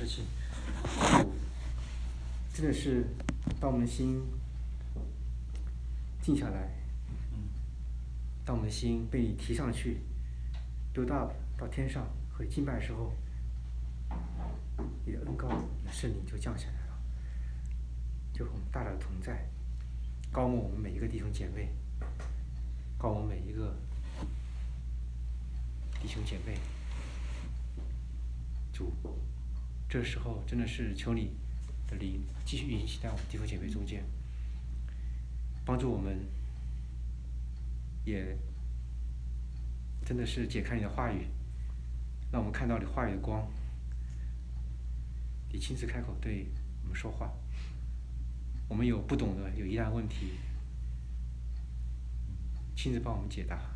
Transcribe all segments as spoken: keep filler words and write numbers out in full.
事情，真的是当我们心静下来，当我们心被你提上去 build up 到天上和敬拜的时候，你的恩膏你的圣灵就降下来了，就和我们大大的同在，高牧我们每一个弟兄姐妹，高牧每一个弟兄姐妹。主，这时候真的是求你的灵继续运行在我们弟兄姐妹中间，帮助我们，也真的是解开你的话语，让我们看到你话语的光，你亲自开口对我们说话，我们有不懂的有疑难问题，亲自帮我们解答。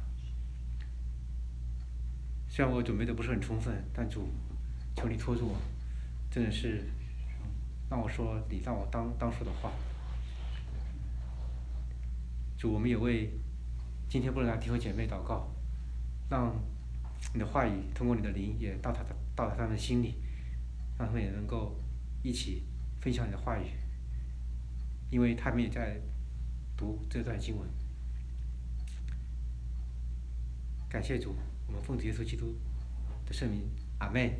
虽然我准备的不是很充分，但主，求你托住我，真的是让我说你让我当当说的话。主，我们也为今天不能让弟兄姐妹祷告，让你的话语通过你的灵也到他的到达他们的心里，让他们也能够一起分享你的话语，因为他们也在读这段经文。感谢主，我们奉主耶稣基督的圣名，阿门。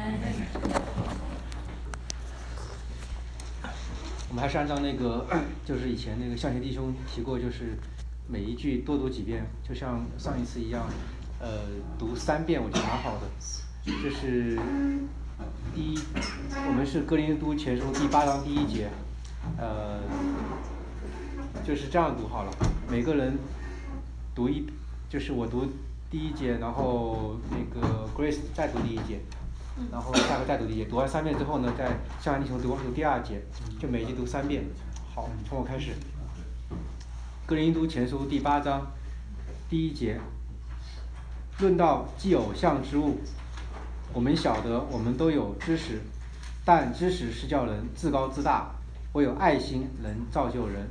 我们还是按照那个，就是以前那个向前弟兄提过，就是每一句多读几遍，就像上一次一样，呃，读三遍我觉得蛮好的。这是第一，我们是哥林多前书第八章第一节，呃，就是这样读好了，每个人读一，就是我读第一节，然后那个 Grace 再读第一节，然后下个再读第一节，读完三遍之后呢，再向前弟兄读读第二节，就每一节读三遍。好，从我开始。哥林多前书第八章第一节，论到祭偶像之物，我们晓得我们都有知识，但知识是叫人自高自大，唯有爱心能造就人。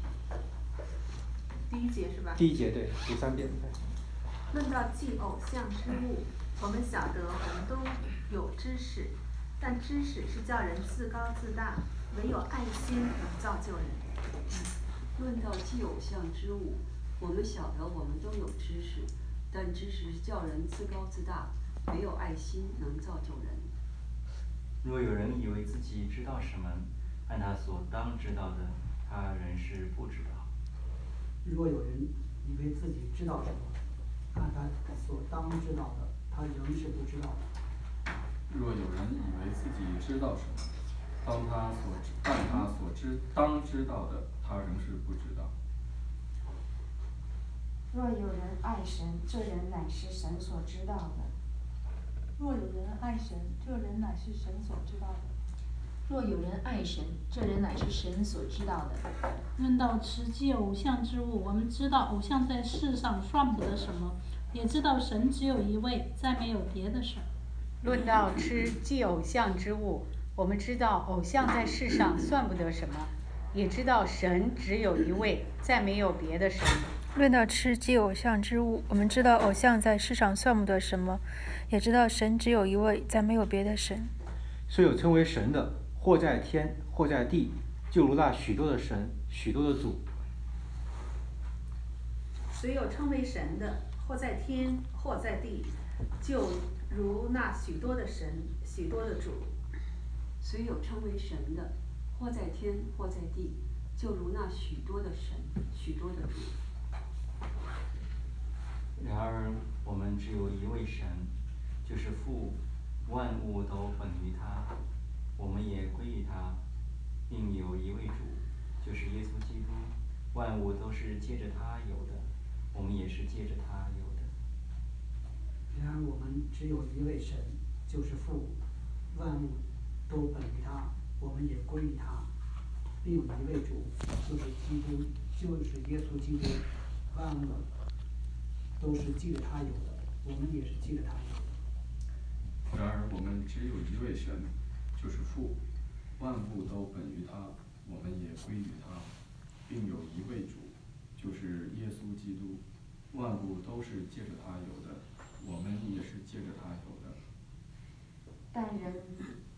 第一节是吧？ 第一节对，读三遍。 论到祭偶像之物，我们晓得我们都有知识，但知识是叫人自高自大，唯有爱心能造就人。 论到祭偶像之物，我们晓得我们都有知识，但知识是叫人自高自大，唯有爱心能造就人。 若有人以为自己知道什么，按他所当知道的，他仍是不知道。 若有人以为自己知道什么，按他所当知道的，他仍是不知道的。 若有人以为自己知道什么，当他所按他所知当知道的，他仍是不知道。 若有人爱神，这人乃是神所知道的。 若有人爱神，这人乃是神所知道的。 若有人爱神，这人乃是神所知道的。 论到持祭偶像之物，我们知道偶像在世上算不得什么，也知道神只有一位，再没有别的神。 论到吃祭偶像之物，我们知道偶像在世上算不得什么，也知道神只有一位，再没有别的神。 论到吃祭偶像之物，我们知道偶像在世上算不得什么，也知道神只有一位，再没有别的神。 虽有称为神的，或在天，或在地，就如那许多的神，许多的主。 虽有称为神的，或在天，或在地，就如那许多的神，许多的主。 虽有称为神的，或在天，或在地，就如那许多的神，许多的主。 然而，我们只有一位神，就是父，万物都本于他，我们也归于他，并有一位主，就是耶稣基督，万物都是借着他有的，我们也是借着他有的。 然而我们只有一位神，就是父，万物都本于他，我们也归于他，并有一位主，就是基督，就是耶稣基督，万物都是借着他有的，我们也是借着他有的。 然而我们只有一位神，就是父，万物都本于他，我们也归于他，并有一位主，就是耶稣基督，万物都是借着他有的，我们也是借着他有的。 但人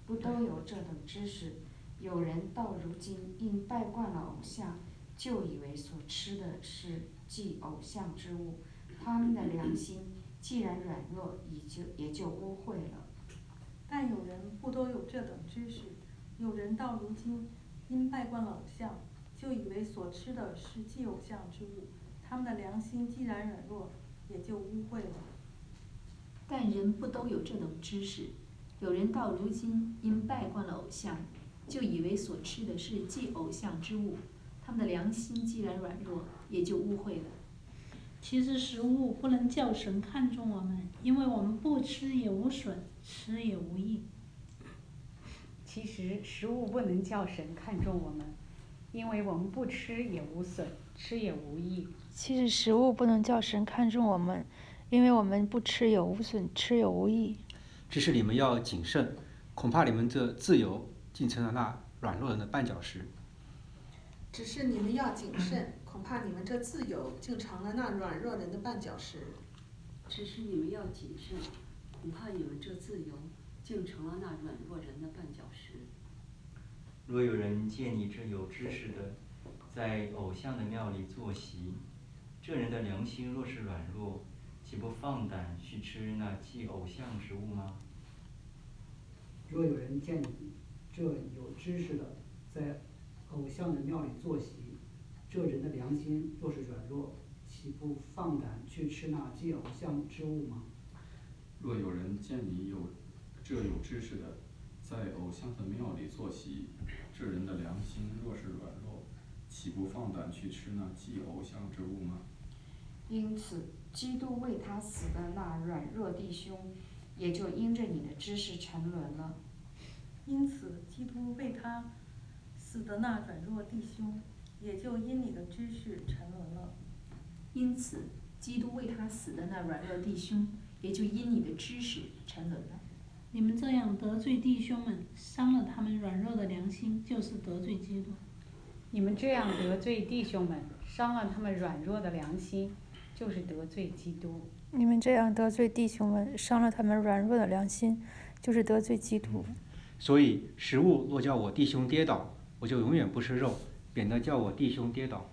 不都有这等知识？有人到如今因拜惯了偶像，就以为所吃的是祭偶像之物，他们的良心既然软弱，也就也就污秽了。 但有人不都有这等知识？有人到如今因拜惯了偶像，就以为所吃的是祭偶像之物，他们的良心既然软弱，也就污秽了。 但人不都有这等知识？有人到如今因拜惯了偶像，就以为所吃的是祭偶像之物，他们的良心既然软弱，也就污秽了。 其实食物不能叫神看重我们，因为我们不吃也无损，吃也无益。 其实食物不能叫神看重我们，因为我们不吃也无损，吃也无益。 其实食物不能叫神看重我们，因为我们不吃也无损，吃也无益。 只是你们要谨慎，恐怕你们这自由竟成了那软弱人的绊脚石。 只是你们要谨慎，恐怕你们这自由竟成了那软弱人的绊脚石。 只是你们要谨慎，恐怕你们这自由竟成了那软弱人的绊脚石。 若有人见你这有知识的，在偶像的庙里坐席，这人的良心若是软弱，岂不放胆去吃那祭偶像之物吗？ 若有人见你这有知识的，在偶像的庙里坐席，这人的良心若是软弱，岂不放胆去吃那祭偶像之物吗？ 若有人见你有这有知识的，在偶像的庙里坐席，这人的良心若是软弱，岂不放胆去吃那祭偶像之物吗？ 因此，基督为他死的那软弱弟兄，也就因着你的知识沉沦了。 因此，基督为他死的那软弱弟兄，也就因你的知识沉沦了。 因此，基督为他死的那软弱弟兄，也就因你的知识沉沦了。 你们这样得罪弟兄们，伤了他们软弱的良心，就是得罪基督。 你们这样得罪弟兄们，伤了他们软弱的良心，就是得罪基督。 你们这样得罪弟兄们，伤了他们软弱的良心，就是得罪基督。 所以食物若叫我弟兄跌倒，我就永远不吃肉，免得叫我弟兄跌倒。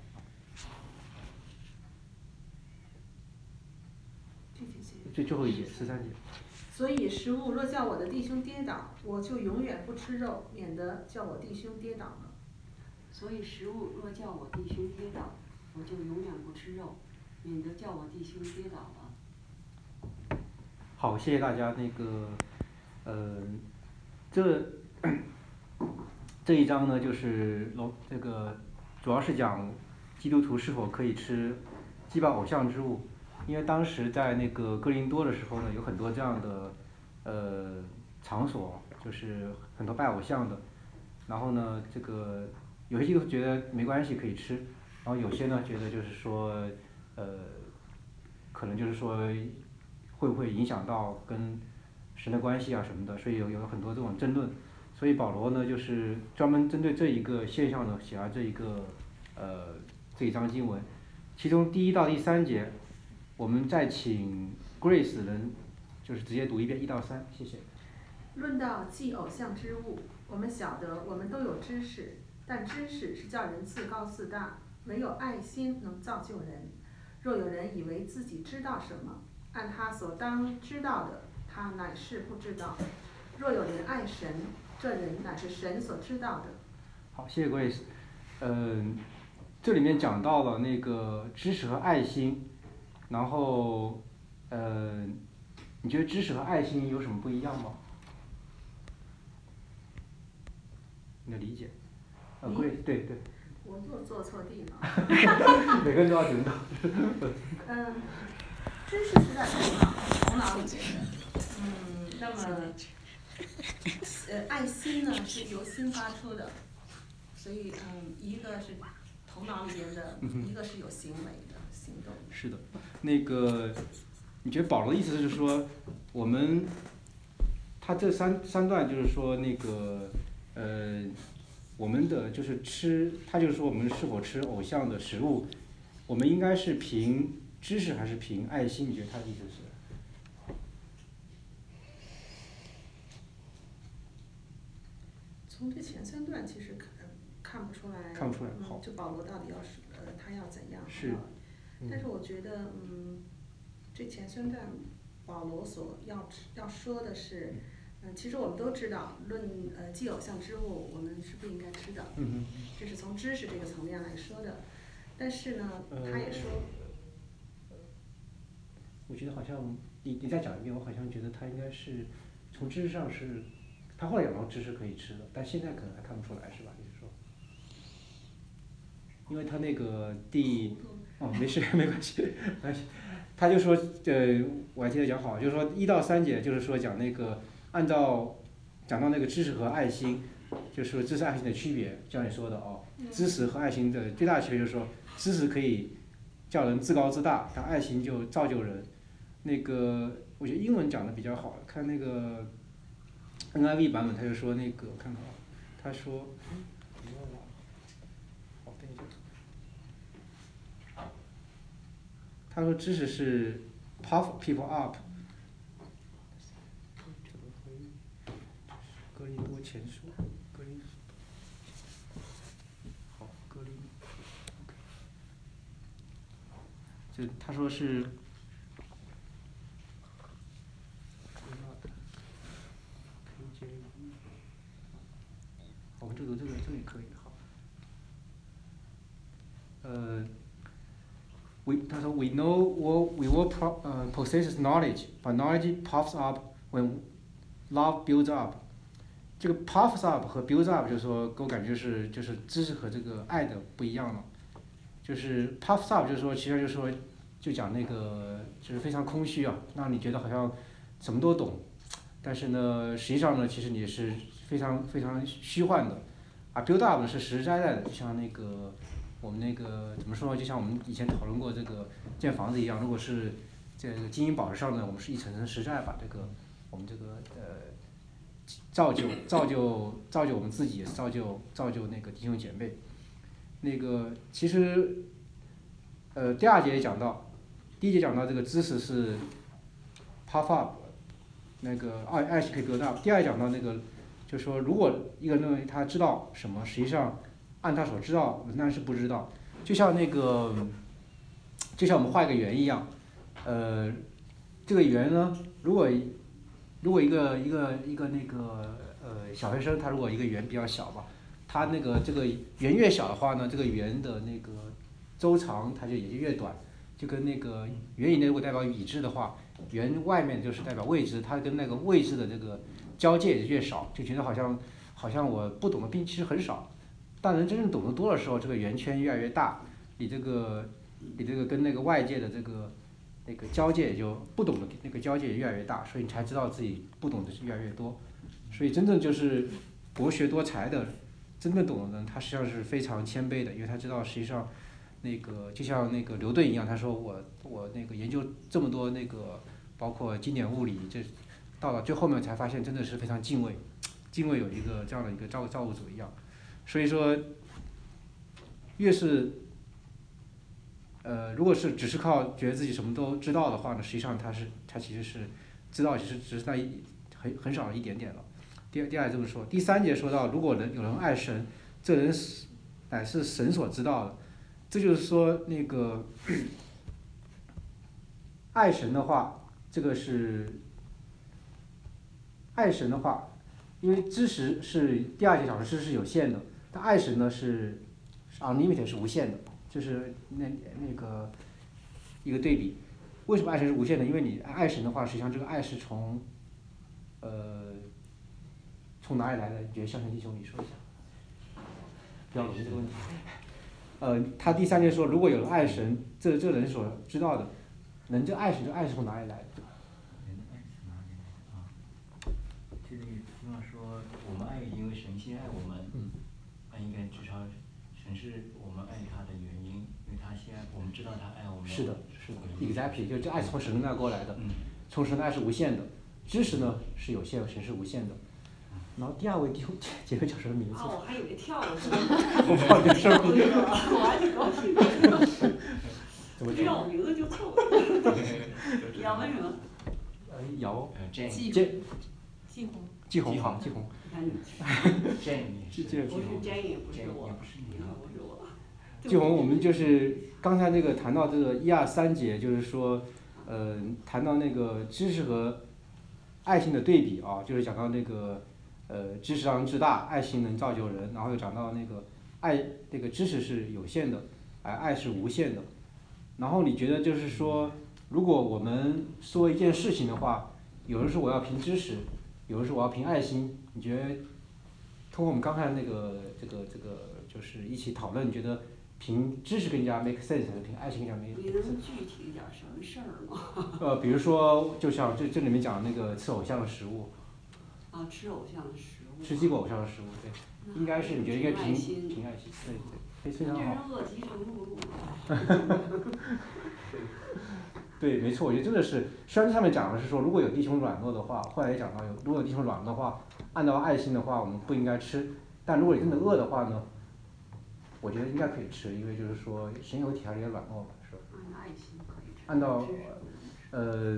最最后一节，十三节。 所以食物若叫我的弟兄跌倒，我就永远不吃肉，免得叫我弟兄跌倒了。 所以食物若叫我弟兄跌倒，我就永远不吃肉，免得叫我弟兄跌倒了。 好，谢谢大家。那个，呃，这这一章呢，就是龙这个主要是讲基督徒是否可以吃祭拜偶像之物。因为当时在那个哥林多的时候呢，有很多这样的呃场所，就是很多拜偶像的。然后呢，这个有些基督徒觉得没关系可以吃，然后有些呢觉得就是说，呃，可能就是说会不会影响到跟神的关系啊什么的，所以有有很多这种争论。所以保罗呢，就是专门针对这一个现象呢，写了这一个呃这一章经文，其中第一到第三节。我们再请 Grace 人，就是直接读一遍一到三，谢谢。 论到祭偶像之物，我们晓得我们都有知识，但知识是叫人自高自大，唯有爱心能造就人。若有人以为自己知道什么，按他所当知道的，他乃是不知道。若有人爱神，这人乃是神所知道的。 好，谢谢 Grace。嗯，这里面讲到了那个知识和爱心。然后，呃，你觉得知识和爱心有什么不一样吗？你的理解？呃，对对对。 我又做错地了。 每个人都要知道。 嗯，知识是在头脑头脑里面的，嗯，那么，呃，爱心呢是由心发出的，所以嗯，一个是头脑里面的，一个是有行为的。行动是的，那个，你觉得保罗的意思就是说，我们，他这三三段就是说那个，呃，我们的就是吃，他就是说我们是否吃偶像的食物，我们应该是凭知识还是凭爱心？你觉得他的意思是？ 从这前三段其实看看不出来， 看不出来，好嗯，就保罗到底要是呃他要怎样？ 是， 嗯、但是我觉得，嗯，这前三段保罗所要要说的是，嗯、呃，其实我们都知道，论呃祭偶像之物，我们是不应该吃的， 嗯这是从知识这个层面来说的。但是呢， 呃、 他也说， 我觉得好像你你再讲一遍，我好像觉得他应该是从知识上是，他后来讲到知识可以吃的，但现在可能还看不出来，是吧？你是说？因为他那个第，哦，没事，没关系，没关系。他就说，呃，我还记得讲好，就是说一到三节，就是说讲那个按照讲到那个知识和爱心，就是说知识爱心的区别，就像你说的哦，知识和爱心的最大区别就是说，知识可以叫人自高自大，但爱心就造就人。那个我觉得英文讲的比较好，看那个 N I V 版本，他就说那个我看看啊，他说，他说知识是 puff people up。格林多前书，格林，好，格林，就他说是。好，这个这个这个也可以好。呃。We, 他说 We know what we will pro, uh, possess knowledge, but knowledge puffs up when love builds up. 这个 puffs up 和 builds up 就是说，给我感觉是就是知识和这个爱的不一样了。就是 puffs up 就是说，其实就是说，就讲那个就是非常空虚啊，让你觉得好像什么都懂，但是呢，实际上呢，其实你是非常非常虚幻的。啊 ，build up 是实实在在的，就像那个。我们那个怎么说呢？就像我们以前讨论过这个建房子一样，如果是这个金银宝石上呢，我们是一层层实在把这个我们这个呃造就造就造就我们自己，造就造就那个弟兄姐妹。那个其实呃第二节也讲到，第一节讲到这个知识是 puff up， 那个爱爱是可以 build up。第二讲到那个就是说，如果一个人认为他知道什么，实际上。按他所知道，仍然是不知道。就像那个，就像我们画一个圆一样，呃，这个圆呢，如果如果一个一个一个那个呃小学生，他如果一个圆比较小吧，他那个这个圆越小的话呢，这个圆的那个周长它就也就越短，就跟那个圆以内如果代表已知的话，圆外面就是代表未知，它跟那个未知的这个交界也越少，就觉得好像好像我不懂的并其实很少。当人真正懂得多的时候，这个圆圈越来越大，你这个你这个跟那个外界的这个那个交界也就不懂的那个交界也越来越大，所以你才知道自己不懂的是越来越多。所以真正就是博学多才的，真正懂的人，他实际上是非常谦卑的，因为他知道实际上那个就像那个牛顿一样，他说我我那个研究这么多那个包括经典物理，这到了最后面才发现真的是非常敬畏，敬畏有一个这样的一个造造物主一样。所以说，越是，呃，如果是只是靠觉得自己什么都知道的话呢，实际上他是他其实是知道，其实只是那一很很少的一点点了。第二第二这么说，第三节说到，如果人有人爱神，这人是乃是神所知道的，这就是说那个爱神的话，这个是爱神的话，因为知识是第二节讲的知识是有限的。但爱神呢是 unlimited 是无限的，就是那那个一个对比。为什么爱神是无限的？因为你爱神的话，实际上这个爱是从呃从哪里来的？你觉得向前弟兄你说一下，比较容易这个问题。呃，他第三节说，如果有了爱神，这这人所知道的，人这爱神，这爱是从哪里来的？ 人的爱是从哪里来的啊？就是希望说，我们爱，因为神先爱我们。 嗯。 那应该至少神是我们爱他的原因，因为他先我们知道他爱我们。 是的，是的 ，exactly， 就这爱是从神那过来的， 嗯、 从神的爱是无限的，知识呢是有限，神是无限的。然后第二位弟兄姐妹叫什么名字？ 啊，我还以为跳了是吧？我不好意思， 我还挺高兴的。 怎么叫我名字就错了。姚文什么？ 呃，姚。 呃，季季。 季红。 季红好，季红。 看你这也是， 这不是这也不是这也我， 不是你也啊。 不是我。 季红，我们就是刚才那个谈到这个一二三节，就是说，呃，谈到那个知识和爱心的对比啊，就是讲到那个呃知识让人自大，爱心能造就人，然后又讲到那个爱这个知识是有限的，哎，爱是无限的。然后你觉得就是说，如果我们说一件事情的话，有人说我要凭知识，有人说我要凭爱心，你觉得通过我们刚才那个这个这个就是一起讨论，你觉得凭知识更加 make sense， 还是凭爱心更加 make 你 sense？ 能具体点什么事儿吗？ 呃，比如说，就像这这里面讲那个吃偶像的食物， 啊，吃偶像的食物。 吃鸡狗偶像的食物，对，应该是你觉得应该凭凭爱心，对对，非非常好。 这人恶极成不入。 对，没错，我觉得真的是，虽然上面讲的是说，如果有弟兄软弱的话，后来也讲到有，如果有弟兄软弱的话，按照爱心的话，我们不应该吃，但如果你真的饿的话呢，我觉得应该可以吃，因为就是说神有体还是有软弱嘛，是吧？ 按爱心可以吃。 按照，呃，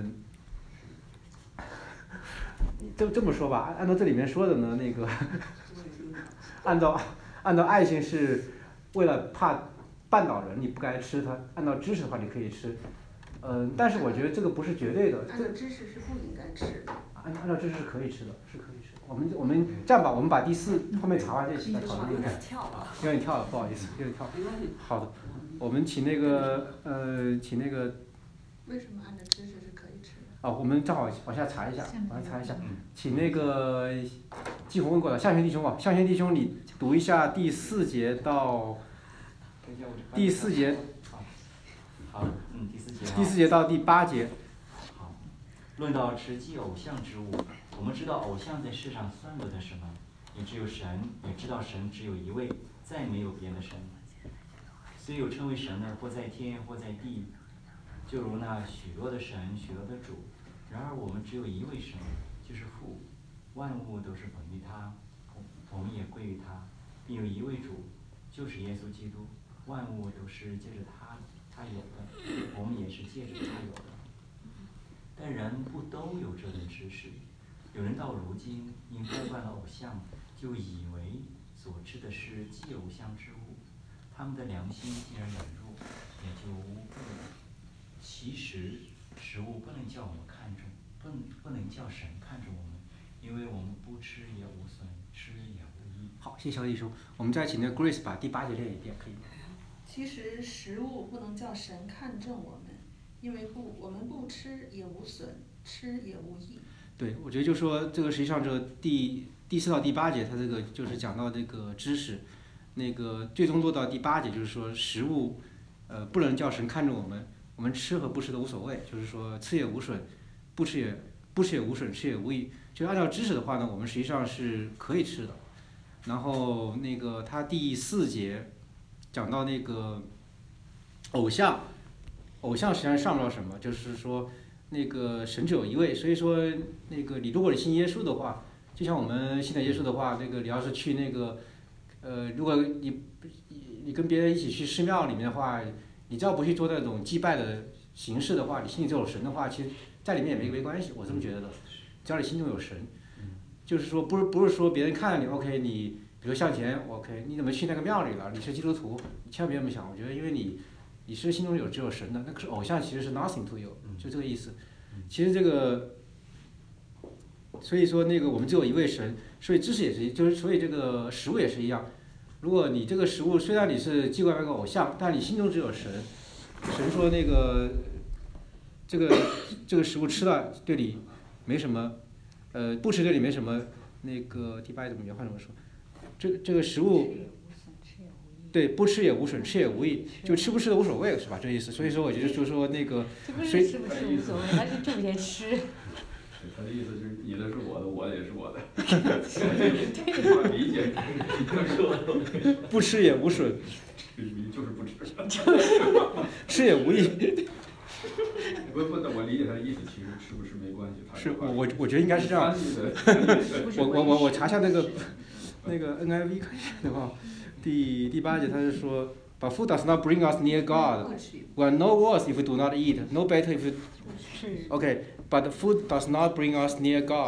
这这么说吧，按照这里面说的呢，那个，按照按照爱心是为了怕绊倒人，你不该吃它；按照知识的话，你可以吃。嗯、呃，但是我觉得这个不是绝对的。 按照知识是不应该吃的。 按按照知识是可以吃的，是可以吃的。我们我们这样吧，我们把第四后面查完这期再讨论这个。有点跳了，不好意思，有点跳。好的，我们请那个呃，请那个。 为什么按照知识是可以吃的？ 哦，我们正好往下查一下，往下查一下，请那个季红问过了，向贤弟兄啊，向贤弟兄，你读一下第四节到第四节。 好，嗯，第四节。 第四节到第八节。 好，论到吃祭偶像之物，我们知道偶像在世上算不得什么，也只有神，也知道神只有一位，再没有别的神。虽有称为神的，或在天，或在地。就如那许多的神，许多的主，然而我们只有一位神，就是父，万物都是本于他，我们也归于他，并有一位主，就是耶稣基督，万物都是借着他，他有的，我们也是借着他有的。但人不都有这等知识？有人到如今因拜惯了偶像，就以为所吃的是祭偶像之物，他们的良心既然软弱，也就污秽了。其实食物不能叫我们看重，不能不能叫神看重我们，因为我们不吃也无损，吃也无益。 好，谢谢小弟兄，我们再请那个 Grace 把第八节念一遍，可以吗？ 其实食物不能叫神看重我们，因为不我们不吃也无损，吃也无益。 对，我觉得就说这个实际上这个第第四到第八节，它这个就是讲到这个知识，那个最终落到第八节就是说食物，呃，不能叫神看重我们。我们吃和不吃都无所谓，就是说吃也无损，不吃也不吃也无损，吃也无益。就按照知识的话呢，我们实际上是可以吃的。然后那个他第四节讲到那个偶像，偶像实际上上不了什么，就是说那个神只有一位，所以说那个你如果你信耶稣的话，就像我们信的耶稣的话，那个你要是去那个呃，如果你你跟别人一起去寺庙里面的话。你只要不去做那种祭拜的形式的话，你心里只有神的话，其实在里面也没没关系，我这么觉得的。只要你心中有神，就是说不是不是说别人看你 OK， 你比如向前 OK， 你怎么去那个庙里了？你是基督徒，你千万别这么想。我觉得因为你你是心中有只有神的，那个是偶像，其实是 nothing to you， 就这个意思。其实这个，所以说那个我们只有一位神，所以知识也是，就是所以这个食物也是一样。如果你这个食物虽然你是祭拜那个偶像，但你心中只有神，神说那个这个这个食物吃了对你没什么，呃不吃对你没什么，那个第八怎么原话怎么说？这这个食物对不吃也无损，吃也无益，就吃不吃的无所谓是吧？这意思。所以说我觉得就是说那个， 这不是吃不吃无所谓，而是挣钱吃。 他的意思就是你的是我的，我的也是我的。我理解， 不吃也无损， 就是不吃， 吃也无益。 不不，我理解他的意思，其实吃不吃没关系。 是我我我觉得应该是这样。我我我我查一下那个那个 N I V 看一下的话，第第八节他是说。But food does not bring us near God. We are no worse if we do not eat, no better if we. Okay, but food does not bring us near God.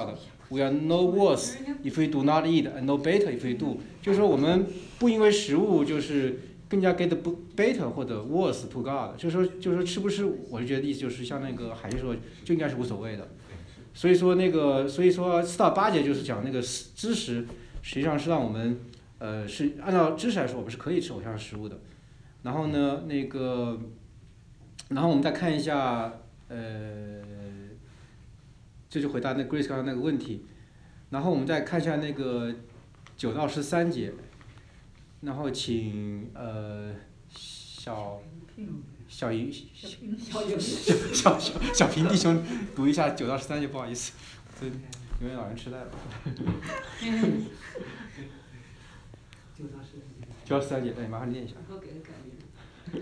We are no worse if we do not eat, and no better if we do。就是说我们不因为食物就是更加 get better 或者 worse to God。就是说就是说吃不吃，我就觉得意思就是像那个海就说就应该是无所谓的。所以说那个所以说四到八节就是讲那个知识，实际上是让我们呃是按照知识来说，我们是可以吃偶像食物的。然后呢那个，然后我们再看一下呃。这就回答那 Grace 刚刚那个问题，然后我们再看一下那个九到十三节，然后请呃小小云小小小小平弟兄读一下九到十三节，不好意思，这因为老人痴呆了。 九到十三节。 九到十三节，哎，麻烦你念一下。 我给他改名。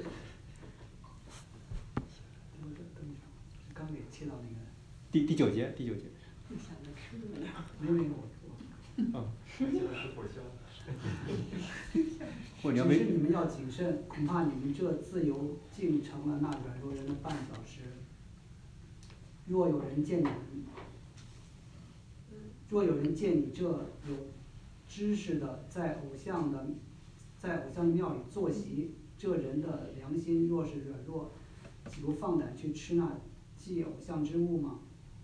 刚给切到那个。 第第九节，第九节。 想着吃的了。 没有没有我。 哦。 吃火香。 或者你要没。 只是你们要谨慎，恐怕你们这自由竟成了那软弱人的绊脚石。若有人见你，若有人见你这有知识的在偶像的，在偶像庙里坐席，这人的良心若是软弱，岂不放胆去吃那祭偶像之物吗？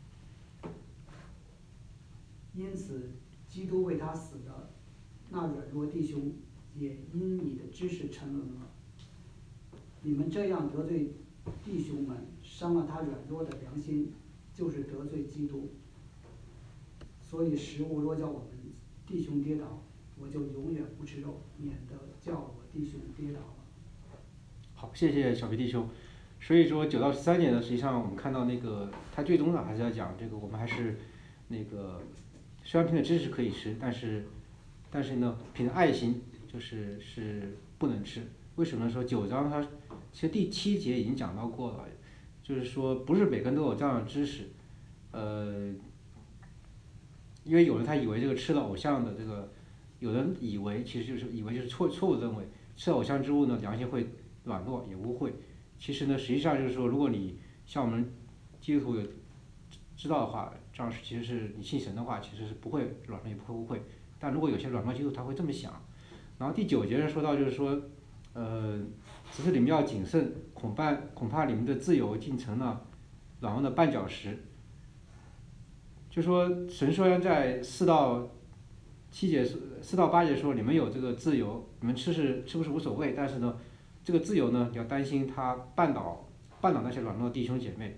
因此，基督为他死的那软弱弟兄，也因你的知识沉沦了。你们这样得罪弟兄们，伤了他软弱的良心，就是得罪基督。所以食物若叫我们弟兄跌倒，我就永远不吃肉，免得叫我弟兄跌倒了。 好，谢谢小皮弟兄。所以说九到十三节呢，实际上我们看到那个他最终呢还是要讲这个，我们还是那个虽然凭着知识可以吃，但是但是呢凭着爱心就是是不能吃。为什么呢？说九章它其实第七节已经讲到过了，就是说不是每个人都有这样的知识，呃，因为有人他以为这个吃了偶像的这个，有人以为其实就是以为就是错错误认为吃偶像之物呢良心会软弱也污秽。其实呢，实际上就是说，如果你像我们基督徒有知道的话，这样是其实是你信神的话，其实是不会软弱也不会污秽。但如果有些软弱基督徒他会这么想。然后第九节说到就是说，呃，只是你们要谨慎，恐怕恐怕你们的自由竟成了软弱的绊脚石。就说神虽然在四到七节四到八节说你们有这个自由，你们吃是吃不是无所谓，但是呢。这个自由呢，你要担心他绊倒绊倒那些软弱的弟兄姐妹，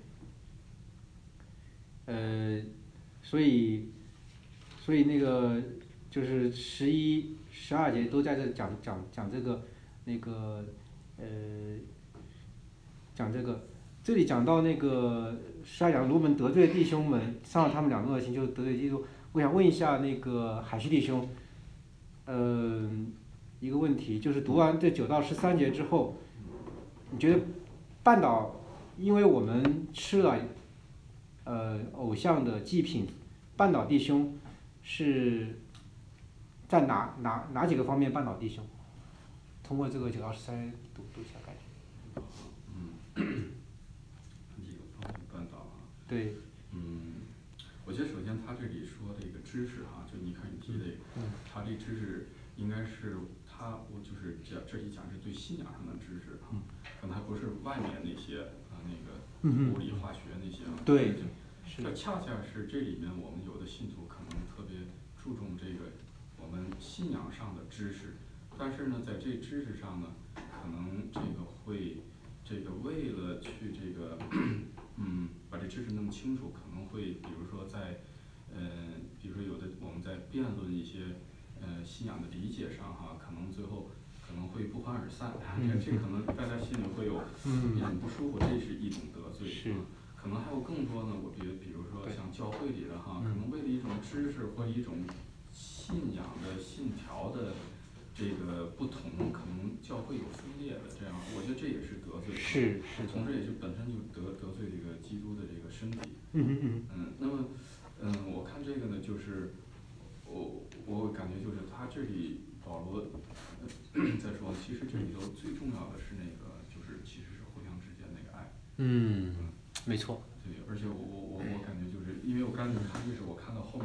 呃，所以所以那个就是十一、十二节都在这讲讲讲这个那个呃讲这个，这里讲到那个十二讲如果得罪弟兄们，伤了他们两个恶心，就得罪基督。我想问一下那个海西弟兄，呃。一个问题就是读完这九到十三节之后，你觉得绊倒，因为我们吃了呃偶像的祭品，绊倒弟兄是在哪哪哪几个方面绊倒弟兄？通过这个九到十三读读一下感觉。 嗯，几个方面绊倒啊？ 对。 嗯，我觉得首先他这里说这个知识哈，就你看你提的，他这知识应该是。他我就是讲这里讲是对信仰上的知识啊，可能还不是外面那些啊那个物理化学那些啊。 对， 这恰恰是这里面我们有的信徒可能特别注重这个我们信仰上的知识，但是呢，在这知识上呢，可能这个会这个为了去这个嗯把这知识弄清楚，可能会比如说在呃比如说有的我们在辩论一些。呃，信仰的理解上哈，可能最后可能会不欢而散，嗯、这可能大家心里会有一种不舒服，这是一种得罪。 是、 啊。可能还有更多呢，我觉得，比如说像教会里的哈，可能为了一种知识或一种信仰的信条的这个不同，可能教会有分裂的这样，我觉得这也是得罪。 是是。 同时也就本身就得得罪这个基督的这个身体。 嗯嗯嗯。那么，嗯，我看这个呢，就是。我我感觉就是他这里保罗在说，其实这里头最重要的是那个，就是其实是互相之间那个爱。 嗯，没错。 对，而且我我我我感觉就是因为我刚才看历史，我看到后面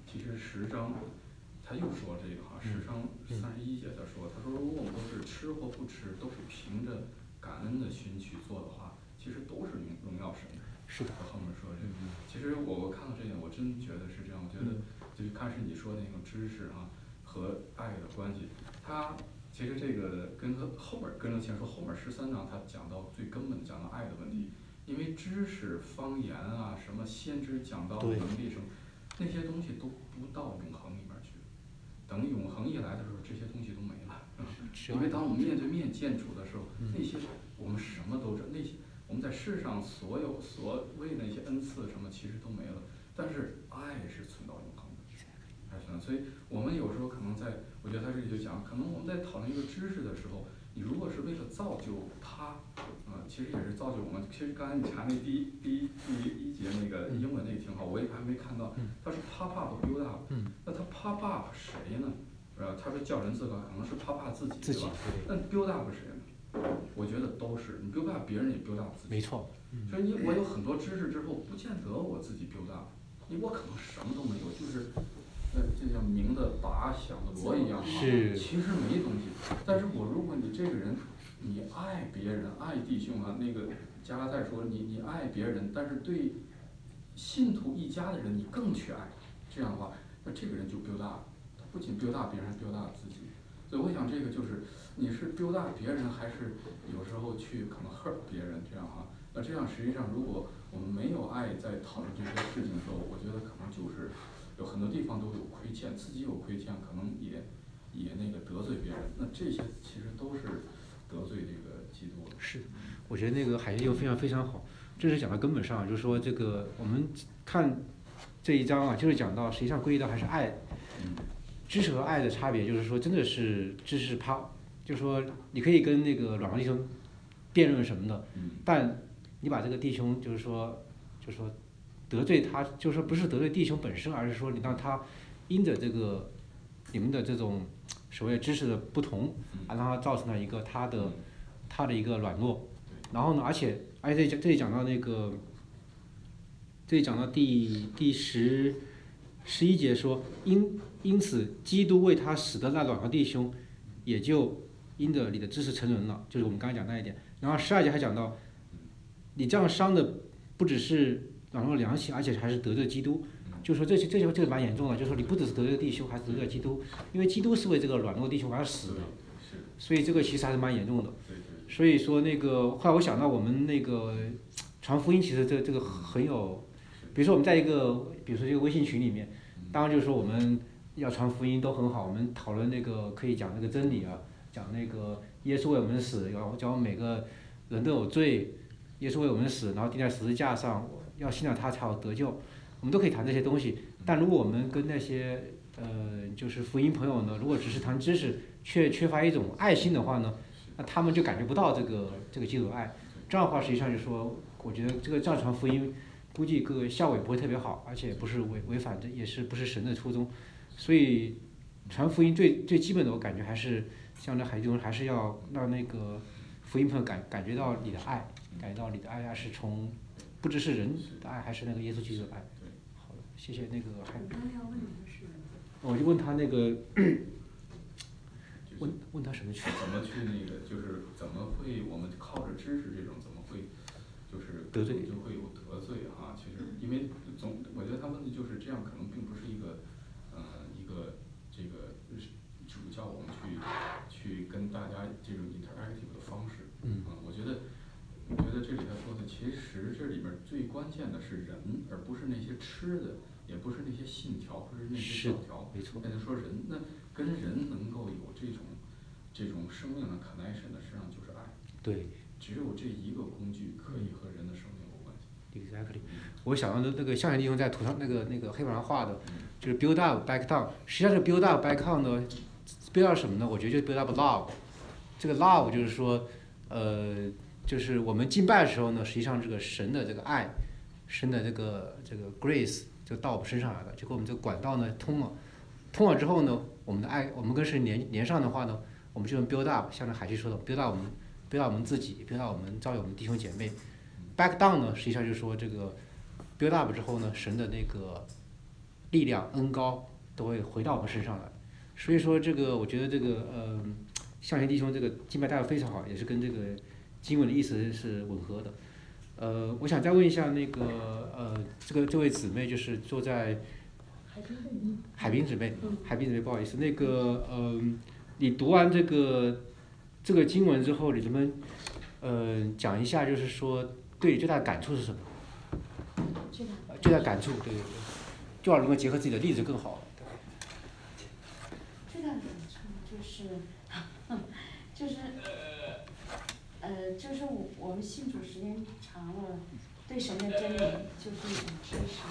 其实十章他又说这个哈，十章三十一节他说，他说如果我们都是吃或不吃，都是凭着感恩的心去做的话，其实都是荣荣耀神的。 是的。 他后面说这个，其实我我看到这点，我真觉得是这样。我觉得就是看是你说的那种知识啊和爱的关系，他其实这个跟他后面跟着前说后面十三章他讲到最根本讲到爱的问题，因为知识、方言啊，什么先知讲到能力什么，那些东西都不到永恒里面去。等永恒一来的时候，这些东西都没了。因为当我们面对面见主的时候，那些我们什么都知，那些我们在世上所有所谓那些恩赐什么，其实都没了。但是爱是存到永恒的，爱存到。所以我们有时候可能在，我觉得他这里就讲，可能我们在讨论一个知识的时候，你如果是为了造就他，呃，其实也是造就我们。其实刚才你查那第一第一第一节那个英文那个挺好，我也还没看到，他是 pop up build up，那他 pop up 谁呢？呃，他说叫人自高，可能是 pop up 自己，对吧？那 build up 谁呢？我觉得都是，你 build up 别人也 build up 自己。 没错。 所以你我有很多知识之后，不见得我自己 build up，因为我可能什么都没有，就是呃，就像明的拔响的锣一样， 是， 其实没东西。但是我如果你这个人，你爱别人，爱弟兄啊，那个加拉太说你你爱别人，但是对信徒一家的人你更去爱，这样的话，那这个人就 build up， 他不仅 build up 别人，还 build up 自己。所以我想这个就是你是 build up 别人，还是有时候去可能 hurt 别人这样哈。那这样实际上，如果我们没有爱在讨论这些事情的时候，我觉得可能就是有很多地方都有亏欠，自己有亏欠，可能也也那个得罪别人。那这些其实都是得罪这个基督了。 是，我觉得那个海燕又非常非常好，这是讲到根本上，就是说这个我们看这一章啊，就是讲到实际上归到还是爱，知识和爱的差别，就是说真的是知识怕，就是说你可以跟那个软弱弟兄辩论什么的，但你把这个弟兄就是说，就是说得罪他，就是说不是得罪弟兄本身，而是说你让他因着这个你们的这种所谓知识的不同，啊，让他造成了一个他的他的一个软弱。然后呢，而且而且这里这里讲到那个，这里讲到第第十十一节说，因因此基督为他死的那软弱弟兄，也就因着你的知识成人了，就是我们刚才讲那一点。然后十二节还讲到，你这样伤的不只是软弱良心，而且还是得罪基督。就是说这些这些这个蛮严重的，就是说你不只是得罪弟兄，还是得罪基督，因为基督是为这个软弱弟兄而死的，所以这个其实还是蛮严重的。所以说那个后来我想到我们那个传福音，其实这这个很有，比如说我们在一个比如说这个微信群里面，当然就是说我们要传福音都很好，我们讨论那个可以讲那个真理啊，讲那个耶稣为我们死，要讲我们每个人都有罪，耶稣为我们死，然后钉在十字架上，要信了他才有得救，我们都可以谈这些东西。但如果我们跟那些呃就是福音朋友呢，如果只是谈知识，却缺乏一种爱心的话呢，那他们就感觉不到这个这个基督的爱。这样的话，实际上就说，我觉得这个这样传福音，估计各个效果也不会特别好，而且不是违违反的，也是不是神的初衷。所以传福音最最基本的，我感觉还是像那海中，还是要让那个福音朋友感感觉到你的爱，感觉到你的爱是从不只是人的爱，还是那个耶稣基督的爱。好的，谢谢那个海。我就问他那个。问问他什么去？ 怎么去那个？就是怎么会我们靠着知识这种怎么会，就是得罪就会有得罪哈、啊？其实因为总我觉得他问的就是这样，可能并不是一个呃一个这个主叫我们去去跟大家这种 interactive 的方式。 嗯。 啊，我觉得我觉得这里他说的，其实这里边最关键的是人，而不是那些吃的，也不是那些信条或者那些教条。 没错。 那就说人，那跟人能够有这种。这种生命的 connection 呢，实际上就是爱。 对。 只有这一个工具可以和人的生命有关系。 Exactly。我想到的那个象形弟兄在图上那个那个黑板上画的，就是 build up back down。实际上这个 build up back down 呢 ，build up 什么呢？我觉得就是 build up love。这个 love 就是说，呃，就是我们敬拜的时候呢，实际上这个神的这个爱，神的这个这个 grace 就到我们身上来了，就和我们这个管道呢通了，通了之后呢，我们的爱，我们跟神连连上的话呢。我们就能 build up， 像那海西说的 ，build up 我们 ，build up 我们自己 ，build up 我们照耀我们弟兄姐妹。back down 呢，实际上就是说这个 build up 之后呢，神的那个力量、恩高都会回到我们身上来。所以说这个，我觉得这个呃，向贤弟兄这个敬拜态度非常好，也是跟这个经文的意思是吻合的。呃，我想再问一下那个呃，这个这位姊妹就是坐在海滨姊妹，海滨姊妹不好意思，那个呃，你读完这个这个经文之后，你能不能呃讲一下，就是说对你最大的感触是什么？ 最大呃最大的感触，对对对，最好能够结合自己的例子更好。 最大的感触就是，就是呃，就是我我们信主时间长了，对神的真理就是一种知识。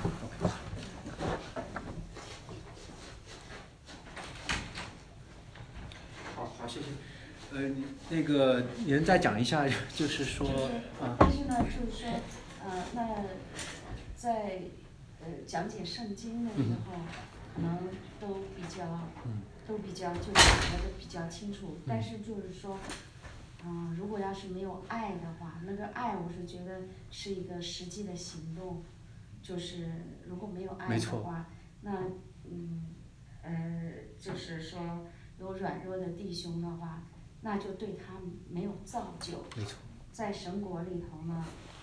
好好，谢谢。呃，那个你能再讲一下，就是说， 就是，但是呢，就是说，呃，那在呃讲解圣经的时候，可能都比较，都比较就讲的都比较清楚。但是就是说，嗯、呃，如果要是没有爱的话，那个爱我是觉得是一个实际的行动，就是如果没有爱的话，那嗯呃就是说有软弱的弟兄的话。那就对他没有造就。 没错。 在神国里头呢，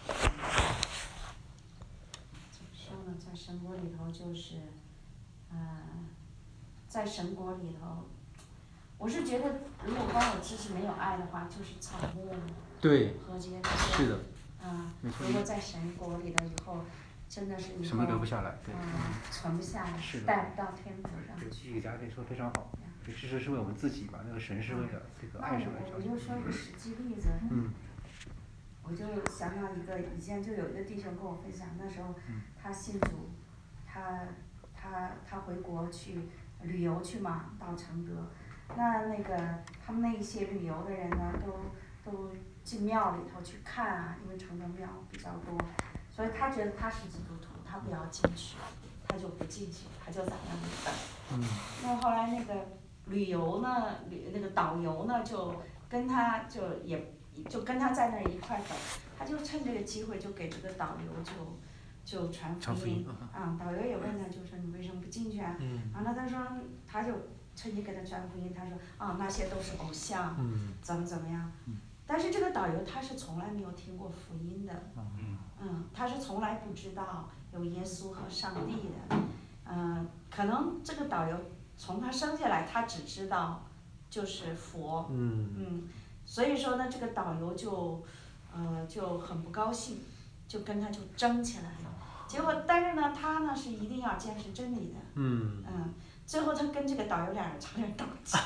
怎么说呢？在神国里头就是，呃，在神国里头，我是觉得，如果光有知识没有爱的话，就是草木对， 和结。 是的。 啊、呃，如果在神国里了以后，真的是以后什么留不下来，对， 嗯、呃，存不下来， 是的， 带不到天国上去。 对，这个大家可以说得非常好。这其实是为我们自己吧，那个神是为了这个爱是为了。 那我就说一个实际例子。 嗯。 我就想到一个，以前就有一个弟兄跟我分享，那时候他信主，他他他回国去旅游去嘛，到承德，那那个他们那一些旅游的人呢，都都进庙里头去看啊，因为承德庙比较多，所以他觉得他是基督徒，他不要进去，他就不进去，他就在那里等。 嗯。 那后来那个。旅游呢，旅那个导游呢，就跟他就也就跟他在那儿一块等，他就趁这个机会就给这个导游就就传福音啊、嗯，导游也问他，就说你为什么不进去啊？ 嗯。 完了他说他就趁机给他传福音，他说啊、哦、那些都是偶像， 嗯， 怎么怎么样？ 嗯。 但是这个导游他是从来没有听过福音的， 嗯， 嗯，他是从来不知道有耶稣和上帝的，嗯、呃，可能这个导游。从他生下来，他只知道就是佛， 嗯， 嗯，所以说呢，这个导游就，呃，就很不高兴，就跟他就争起来了。结果，但是呢，他呢是一定要坚持真理的， 嗯， 嗯，最后他跟这个导游俩人差点打架，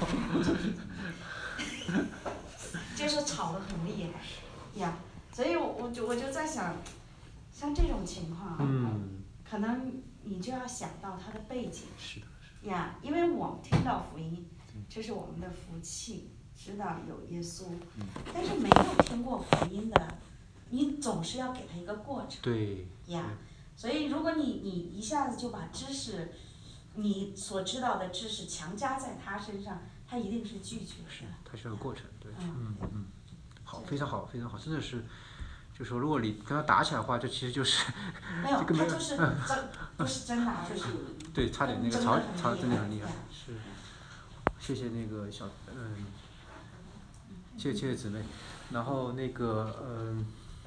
就是吵得很厉害呀。所以我我就我就在想，像这种情况， 嗯， 可能你就要想到他的背景。 是的。 呀， yeah, 因为我们听到福音，这是我们的福气，知道有耶稣， 嗯、 但是没有听过福音的，你总是要给他一个过程。 对。 呀， yeah, 所以如果你你一下子就把知识，你所知道的知识强加在他身上，他一定是拒绝的。 是，他需要过程，对。 嗯嗯嗯。好，非常好，非常好，真的是。就说如果你跟他打起来的话，这其实就是。 没有，他就是真，不是真打，就是。 对，差点那个吵吵真的很厉害，是。谢谢那个小嗯，谢谢谢谢姊妹，然后那个嗯，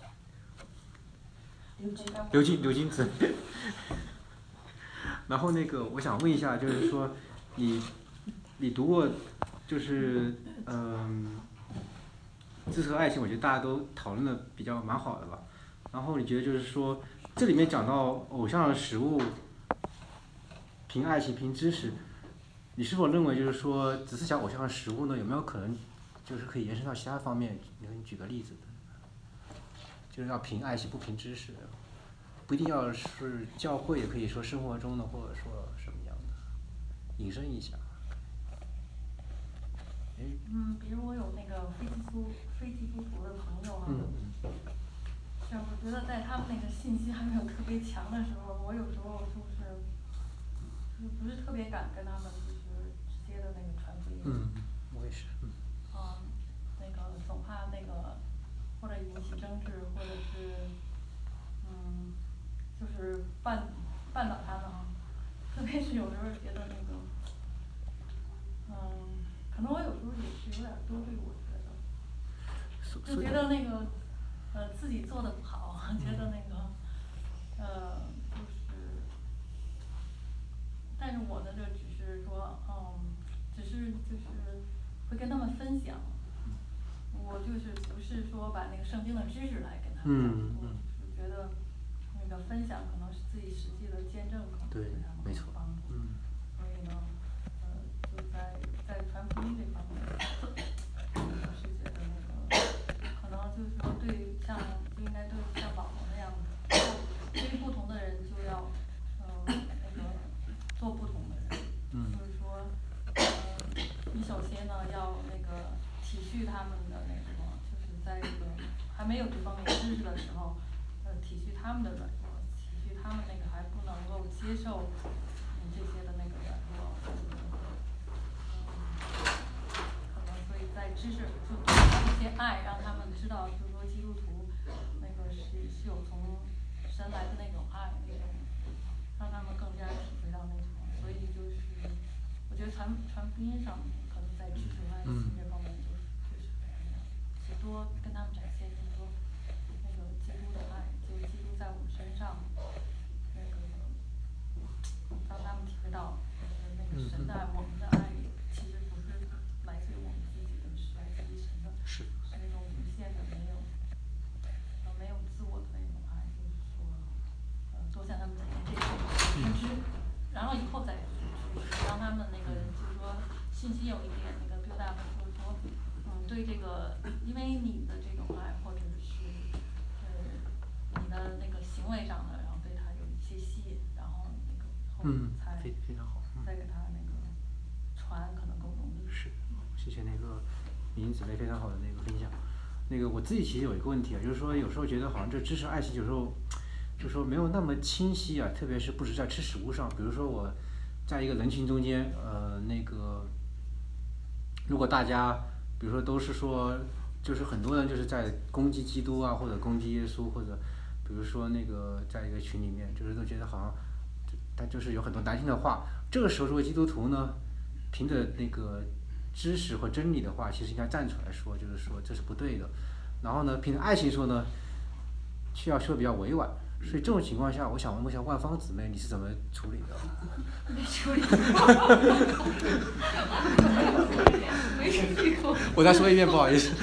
刘金刘金子，然后那个我想问一下，就是说你你读过就是嗯。知识和爱情，我觉得大家都讨论的比较蛮好的吧。然后你觉得就是说，这里面讲到偶像的食物，凭爱情，凭知识，你是否认为就是说，只是讲偶像的食物呢？有没有可能，就是可以延伸到其他方面？你你举个例子，就是要凭爱情，不凭知识，不一定要是教会，也可以说生活中的，或者说什么样的，引申一下。 嗯，比如我有那个非基督非基督徒的朋友啊， 嗯， 像我觉得在他们那个信息还没有特别强的时候，我有时候就是就是不是特别敢跟他们就是直接的那个传福音。 嗯，我也是。嗯。 啊，那个总怕那个或者引起争执，或者是嗯，就是绊绊倒他们啊。 也是有时候觉得那个，嗯，可能我有时候也是有点多虑，我觉得，就觉得那个，呃，自己做的不好，觉得那个，呃，就是，但是我呢，就只是说，嗯，只是就是会跟他们分享，我就是不是说把那个圣经的知识来跟他们讲，我是觉得那个分享可能是自己实际的见证，可能对他们有帮助，所以呢，呃，就在在传福音这方面，我是觉得那个可能就是说对像就应该对像保罗那样的，对于不同的人就要，嗯、呃，那个做不同的人，就是说，呃，你首先呢要那个体恤他们的那个，就是在这个还没有这方面知识的时候，呃，体恤他们的软弱，体恤他们那个还不能够接受嗯这些的那个软弱，嗯，可能所以在知识就多一些爱，让他们知道，就是说基督徒那个是是有从神来的那种爱，那种让他们更加体会到那种，所以就是我觉得传传福音上可能在知识和爱心这方面就是就是去多跟他们展现，就是说那个基督的爱，就基督在我们身上那个让他们体会到，就是那个神的爱，我们的爱其实不是来自于我们自己的，是来自于神的，是那种无限的没有呃没有自我的那种爱，就是说呃多向他们展现这个认知，然后以后再让他们那个就是说信息有一点那个 build up，就是说嗯对这个，因为你的这种爱或者是呃你的那个行为上的，然后对他有一些吸引，然后那个后才非非常好， 再给他那个传可能更容易。 是，谢谢那个明姊妹非常好的那个分享。那个我自己其实有一个问题啊，就是说有时候觉得好像这知识爱情有时候就说没有那么清晰啊，特别是不止在吃食物上，比如说我在一个人群中间，呃，那个如果大家比如说都是说，就是很多人就是在攻击基督啊，或者攻击耶稣，或者比如说那个在一个群里面，就是都觉得好像他就是有很多难听的话，这个时候作为基督徒呢，凭着那个知识和真理的话，其实应该站出来说，就是说这是不对的。然后呢，凭着爱心说呢，需要说比较委婉。所以这种情况下，我想问一下万芳姊妹，你是怎么处理的？ 没处理没处理过。 我再说一遍，不好意思。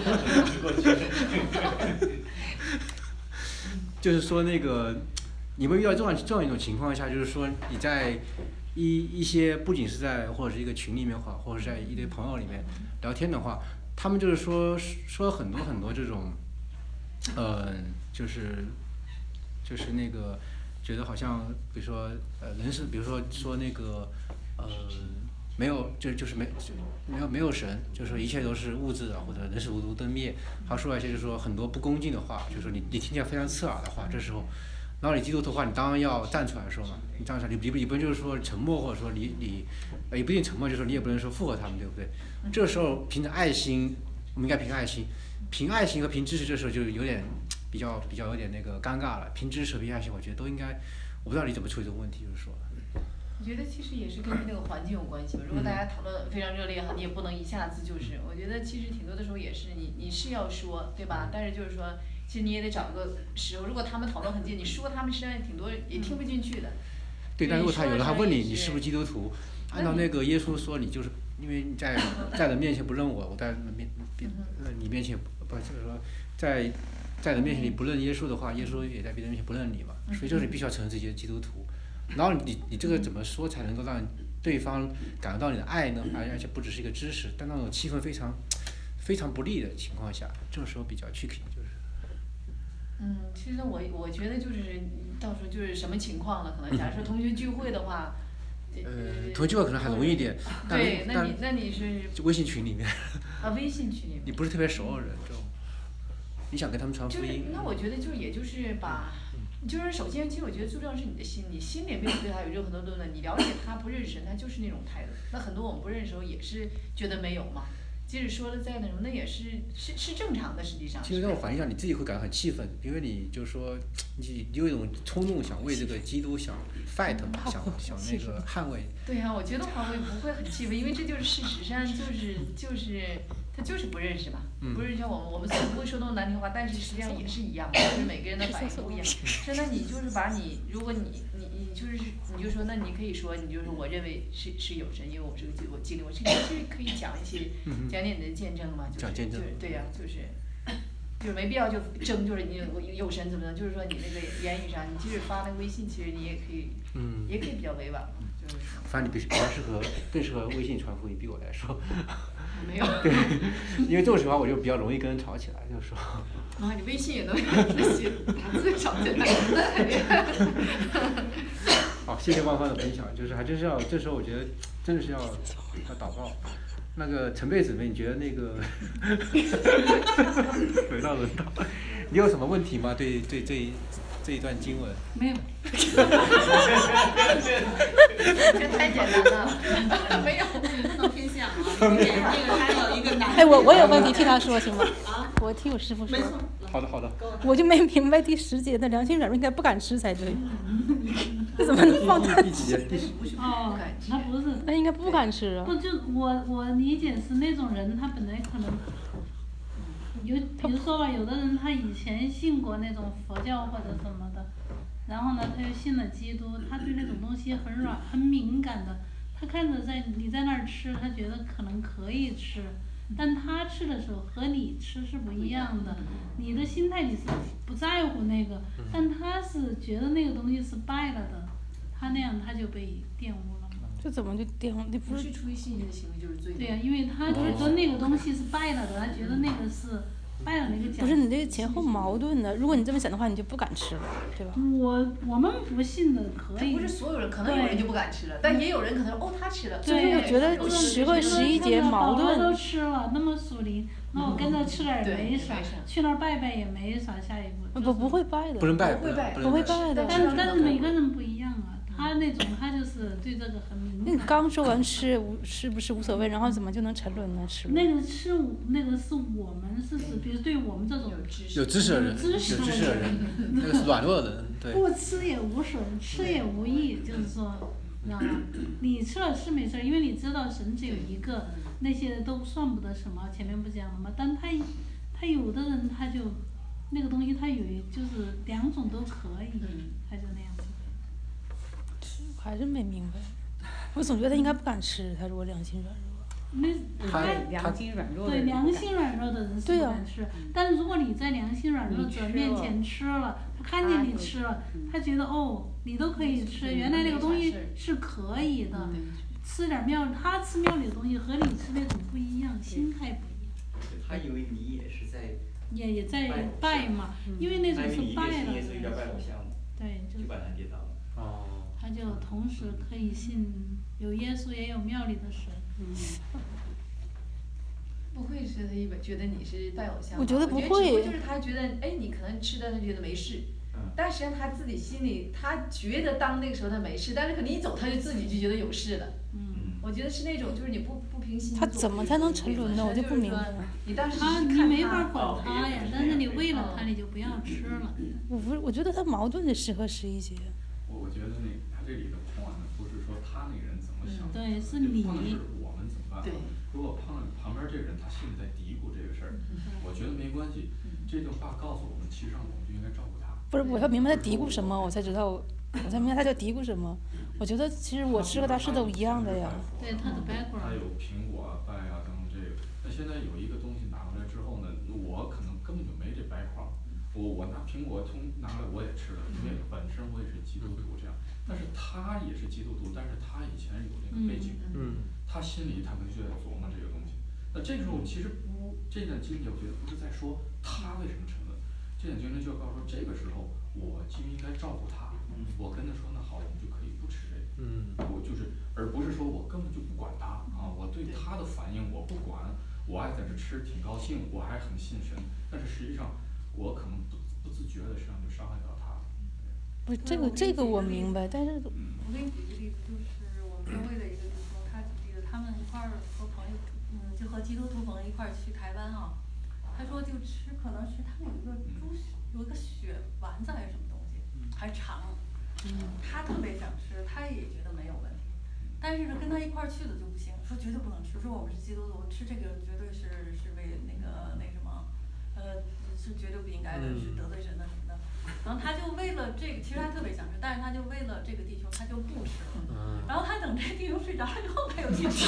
就是说那个，你会遇到这样这样一种情况下，就是说你在一一些不仅是在或者是一个群里面话，或者是在一堆朋友里面聊天的话，他们就是说说很多很多这种，呃，就是就是那个觉得好像，比如说呃人是，比如说说那个呃没有就就是没就没有没有神，就是说一切都是物质的，或者人是如如灯灭，他说了一些就是说很多不恭敬的话，就是说你你听起来非常刺耳的话，这时候。然后你基督徒的话，你当然要站出来说嘛，你站出来，你你不你不能就是说沉默，或者说你你，呃也不一定沉默，就是说你也不能说附和他们，对不对？这个时候凭着爱心，我们应该凭爱心，凭爱心和凭知识，这时候就有点比较比较有点那个尴尬了。凭知识和凭爱心，我觉得都应该，我不知道你怎么处理这个问题，就是说。 我觉得其实也是跟那个环境有关系吧。如果大家讨论非常热烈哈，你也不能一下子就是，我觉得其实挺多的时候也是你你是要说，对吧？但是就是说。其实你也得找个时候，如果他们讨论很近，你说他们身上挺多也听不进去的。 对，但如果他有的他问你，你是不是基督徒？按照那个耶稣说，你就是因为你在在人面前不认我，我在面面呃你面前不就是说在在人面前你不认耶稣的话，耶稣也在别人面前不认你嘛。所以就是你必须要承认自己是基督徒。然后你你这个怎么说才能够让对方感受到你的爱呢？而而且不只是一个知识，但那种气氛非常非常不利的情况下，这个时候比较 tricky 就是。 嗯，其实我我觉得就是到时候就是什么情况了，可能假如说同学聚会的话， 呃，同学聚会可能还容易一点。 对，那你那你是微信群里面。 啊，微信群里面。 你不是特别熟的人，这种，你想跟他们传福音。 那我觉得就也就是把，就是首先，其实我觉得最重要是你的心，你心里没有对他有任何的论断，你了解他不认识他就是那种态度。那很多我们不认识的时候也是觉得没有嘛。 即使说的再那什么，那也是是是正常的，实际上。 其实那种环境下，你自己会感到很气愤，因为你就说你有一种冲动想为这个基督想 fight 嘛，想想那个捍卫。 对呀、啊，我觉得华为不会很气愤，因为这就是事实上就是就是他就是不认识嘛，不是像我们我们虽然不会说那么难听话，但是实际上也是一样的，就是每个人的反应不一样。是那你就是把你如果你你你就是你就说那你可以说你就是我认为是是有神，因为我这个我经历我这个是可以讲一些讲点你的见证嘛，就是就是对呀、啊，就是。就是没必要就争，就是你有有神怎么的，就是说你那个言语上，你即使发那个微信，其实你也可以，嗯，也可以比较委婉嘛，就是说。 反正你比较适合，更适合微信传福音，比我来说。 没有。 对，因为这种情况我就比较容易跟人吵起来，就是说。 啊，你微信也能写打字吵起来，那肯定。 好，谢谢万芳的分享，就是还真是要，这时候我觉得真的是要要祷告。那个陈贝姊妹，你觉得那个回到轮到，你有什么问题吗？对对这一这一段经文？ 没有。 这太简单了，没有。 不能偏向啊，因为这个还有一个难。 哎，我我有问题替他说行吗？啊，我替我师傅说。 没错。 好的好的。 我就没明白第十节的良心软弱应该不敢吃才对。这怎么能放在？ 哦，那不是， 那应该不敢吃啊。 不就我我理解是那种人，他本来可能有，比如说吧，有的人他以前信过那种佛教或者什么的，然后呢他又信了基督，他对那种东西很软很敏感的，他看着在你在那儿吃，他觉得可能可以吃。但他吃的时候和你吃是不一样的，你的心态你是不在乎那个，但他是觉得那个东西是败了的，他那样他就被玷污了。 这怎么就玷污？你不是出于信心的行为就是罪。 对呀、啊，因为他觉得那个东西是败了的，他觉得那个是败了那个奖。 不是你这个前后矛盾的，如果你这么想的话，你就不敢吃了，对吧？ 我我们不信的可以。 不是所有人，可能有人就不敢吃了，但也有人可能哦他吃了。 对，我觉得十个十一节矛盾。 都吃了，那么属灵，那我跟着吃点也没啥，去那儿拜拜也没啥，下一步。 不不会拜的。 不能拜， 不会拜， 不会拜的。 但但是每个人不一样啊，他那种他就是对这个很敏感。 你刚说完吃无是不是无所谓，然后怎么就能沉沦呢？吃。 那个吃那个是我们是指，比如对我们这种有知识的人，有知识的人，那个是软弱的人，对。 不吃也无损，吃也无益，就是说。知道吗？你吃了是没事，因为你知道神只有一个，那些都算不得什么。前面不讲了吗？但他他有的人他就那个东西他有就是两种都可以，他就那样子。 我还是没明白，我总觉得他应该不敢吃，他如果良心软弱。 那他良心软弱的对良心软弱的人是不敢吃，但是如果你在良心软弱者面前吃了，他看见你吃了，他觉得哦，你都可以吃，原来那个东西是可以的，吃点庙，他吃庙里的东西和你吃那种不一样，心态不一样。 他以为你也是在也也在拜嘛，因为那种是拜了。 对，就把他跌倒了。 哦。 他就同时可以信有耶稣也有庙里的神。嗯， 不会是他一本觉得你是拜偶像， 我觉得不会， 只不过就是他觉得，哎，你可能吃的他觉得没事，嗯、但实际上他自己心里他觉得当那个时候他没事，但是可能一走他就自己就觉得有事了。嗯，我觉得是那种就是你不不平心。 他怎么才能沉沦呢？我就不明白。 你当时他你没法管他呀，但是你为了他你就不要吃了。 我不是，我觉得他矛盾的适合十一节。 我我觉得那他这里的 point 不是说他那个人怎么想， 对，是你。 对，如果旁旁边这个人他心里在嘀咕这个事儿，我觉得没关系。这句话告诉我们，其实上我们就应该照顾他。 不是，我要明白他嘀咕什么，我才知道，我才明白他叫嘀咕什么。我觉得其实我吃和他吃都一样的呀。 对，他的 background。 他有苹果啊、拜啊等等这个。那现在有一个东西拿过来之后呢，我可能根本就没这 background。我我拿苹果从拿来我也吃了，因为本身我也是基督徒这样。但是他也是基督徒，但是他以前有那个背景。嗯。他心里他可能就在琢磨这个东西，那这个时候其实不，这段经节我觉得不是在说他为什么沉沦，这段经节就要告诉说这个时候我就应该照顾他，我跟他说那好，我们就可以不吃这个，嗯，我就是，而不是说我根本就不管他啊，我对他的反应我不管，我爱在这吃挺高兴，我还很信神，但是实际上我可能不不自觉的实际上就伤害到他。 不是这个这个我明白，但是。 我给你举个例子，就是我们单位的一个。他们一块儿和朋友，嗯，就和基督徒朋友一块儿去台湾哈、啊，他说就吃可能是他们有一个猪有一个血丸子还是什么东西，还肠，嗯，他特别想吃，他也觉得没有问题，但是跟他一块儿去的就不行，说绝对不能吃，说我们是基督徒，吃这个绝对是是为那个那什么，呃，是绝对不应该的，是得罪神的什么的。然后他就为了这个，其实他特别想吃，但是他就为了这个弟兄，他就不吃了。然后他等这弟兄睡着了以后，他又去吃。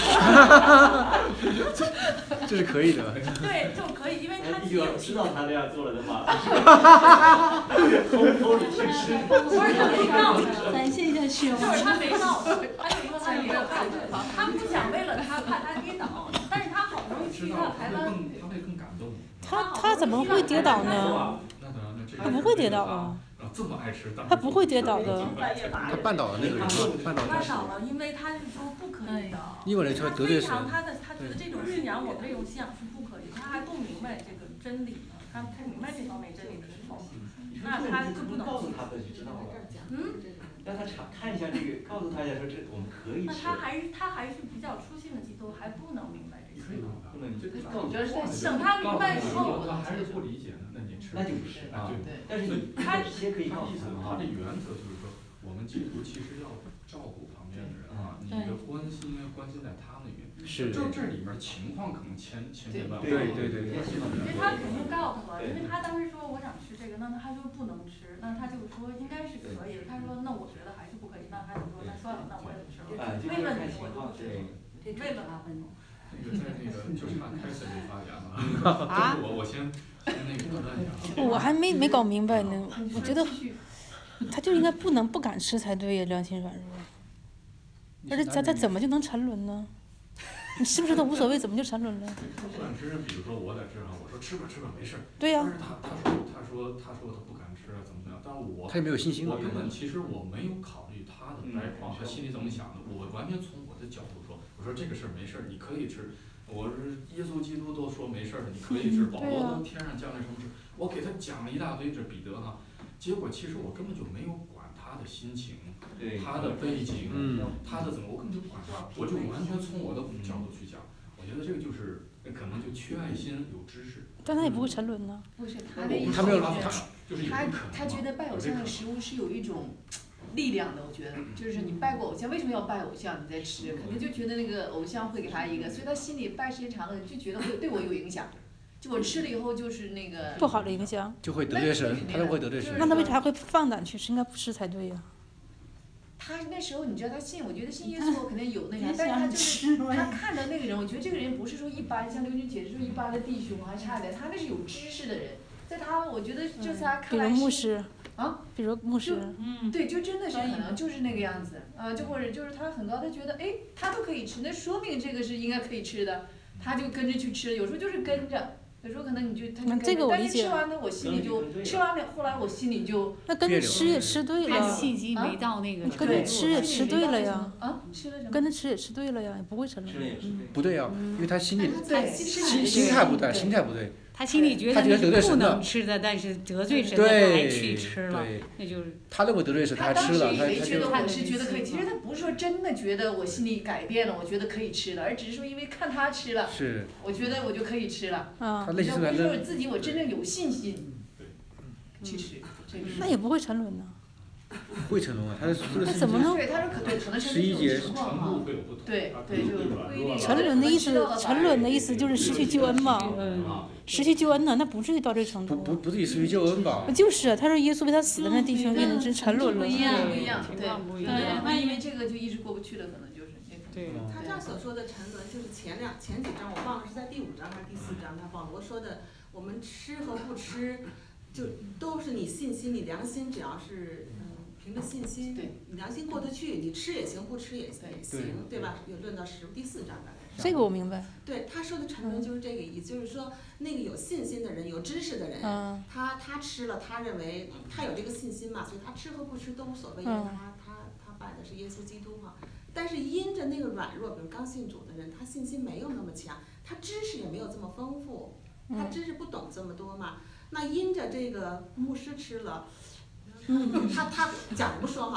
这是可以的。 对，就可以，因为他弟兄知道他那样做了的话，偷偷的去吃。 不是他没闹的， 展现一下血就是他没闹的，他有一个他有一个看法，他不想为了他怕他跌倒，但是他好不容易去到台湾。 他会更感动。 他他怎么会跌倒呢？他不会跌倒啊。 这么爱吃， 他不会跌倒的。 他绊倒了那个人，绊倒绊倒了，因为他是说不可以的。 因为人说得罪神。 非常他的他觉得这种信仰，我们这种信仰是不可以，他还不明白这个真理呢，他不明白这方面真理的时候，那他就不能告诉他的就知道了。 嗯。 让他尝看一下这个，告诉他一下说这我们可以吃。 那他还是他还是比较初信的基督，还不能明白这些。 不能就我觉得等他明白以后， 他还是不理解呢，那你吃那就不是啊。 对。 但是你他先可以告诉他他的原则就是说，我们基督徒其实要照顾旁边的人啊，你的关心呢关心在他那边。 是。 就这里面情况可能千千变万化。 对对对对。 因为他肯定告诉了，因为他当时说我想吃这个，那他说不能吃，那他就说应该是可以的。他说那我觉得还是不可以，那他就说那算了，那我也不吃了。为了你我就不吃了，为了他分。 那个在那个就差开始没发言了。啊。我我先先那个打断一下。 我还没没搞明白呢，我觉得他就应该不能不敢吃才对呀，良心软弱。而且他他怎么就能沉沦呢？你是不是都无所谓，怎么就沉沦了？ 不敢吃，比如说我在这哈，我说吃吧吃吧没事。 对呀。 但是他他说他说他说他不敢吃啊，怎么怎么样？但是我他也没有信心我根本其实我没有考虑他的概况，他心里怎么想的，我完全从我的角度说，我说这个事儿没事儿，你可以吃。我是耶稣基督都说没事儿，你可以吃。保罗都天上降下什么事，我给他讲了一大堆，这彼得哈，结果其实我根本就没有管他的心情，他的背景，他的怎么，我根本就不管他，我就完全从我的角度去讲。我觉得这个就是可能就缺爱心，有知识。 但他也不会沉沦呢。 不是他的意思， 他没有他他他觉得拜偶像的食物是有一种力量的，我觉得就是你拜过偶像，为什么要拜偶像？你在吃，肯定就觉得那个偶像会给他一个，所以他心里拜时间长了就觉得会对我有影响。就我吃了以后就是那个不好的影响。 就会得罪神，他就会得罪神。 那他为啥会放胆去吃？应该不吃才对呀。 他那时候你知道他信，我觉得信耶稣肯定有那啥，但是他就是他看到那个人，我觉得这个人不是说一般，像刘军解释说一般的弟兄还差点，他那是有知识的人，在他我觉得这在他看来是。 比如牧师。 啊， 比如牧师。 嗯。对，就真的是可能就是那个样子，啊，就或者就是他很高，他觉得哎，他都可以吃，那说明这个是应该可以吃的，他就跟着去吃，有时候就是跟着。有时候可能你就他就跟着，但是吃完了我心里就吃完了，后来我心里就那跟着吃也吃对了， 他信心没到那个， 跟着吃也吃对了呀， 啊，吃了什么？ 跟着吃也吃对了呀，也不会沉沦。 不对呀，因为他心里心心态不对，心态不对。 他心里觉得那是不能吃的，但是得罪神的他还去吃了，那就是他认为得罪神，他吃了，他他以为觉得我是觉得可以，其实他不是说真的觉得我心里改变了，我觉得可以吃了，而只是说因为看他吃了， 是， 我觉得我就可以吃了， 啊， 他内心不是说自己我真正有信心去吃， 那也不会沉沦呢。 会沉沦啊，他是他怎么能？ 对，他说可能可能是十一节， 对对，就不一定。 沉沦的意思，沉沦的意思就是失去救恩嘛，失去救恩呢，那不至于到这程度。 不不不至于失去救恩吧？ 就是他说耶稣为他死的那弟兄变成真沉沦了。 不一样，不一样，对，对，那因为这个就一直过不去了，可能就是那种。 对。 他这样所说的沉沦，就是前两前几章我忘了是在第五章还是第四章，他保罗说的，我们吃和不吃，就都是你信心，你良心只要是。凭着信心，你良心过得去，你吃也行，不吃也行，对吧？有论到十第四章大概是。 这个我明白。 对，他说的沉沦就是这个意思，就是说那个有信心的人，有知识的人， 嗯、 他他吃了，他认为他有这个信心嘛，所以他吃和不吃都无所谓，因为他他他拜的是耶稣基督嘛。但是因着那个软弱，比如刚信主的人，他信心没有那么强，他知识也没有这么丰富，他知识不懂这么多嘛。那因着这个牧师吃了。嗯，他他假如说哈，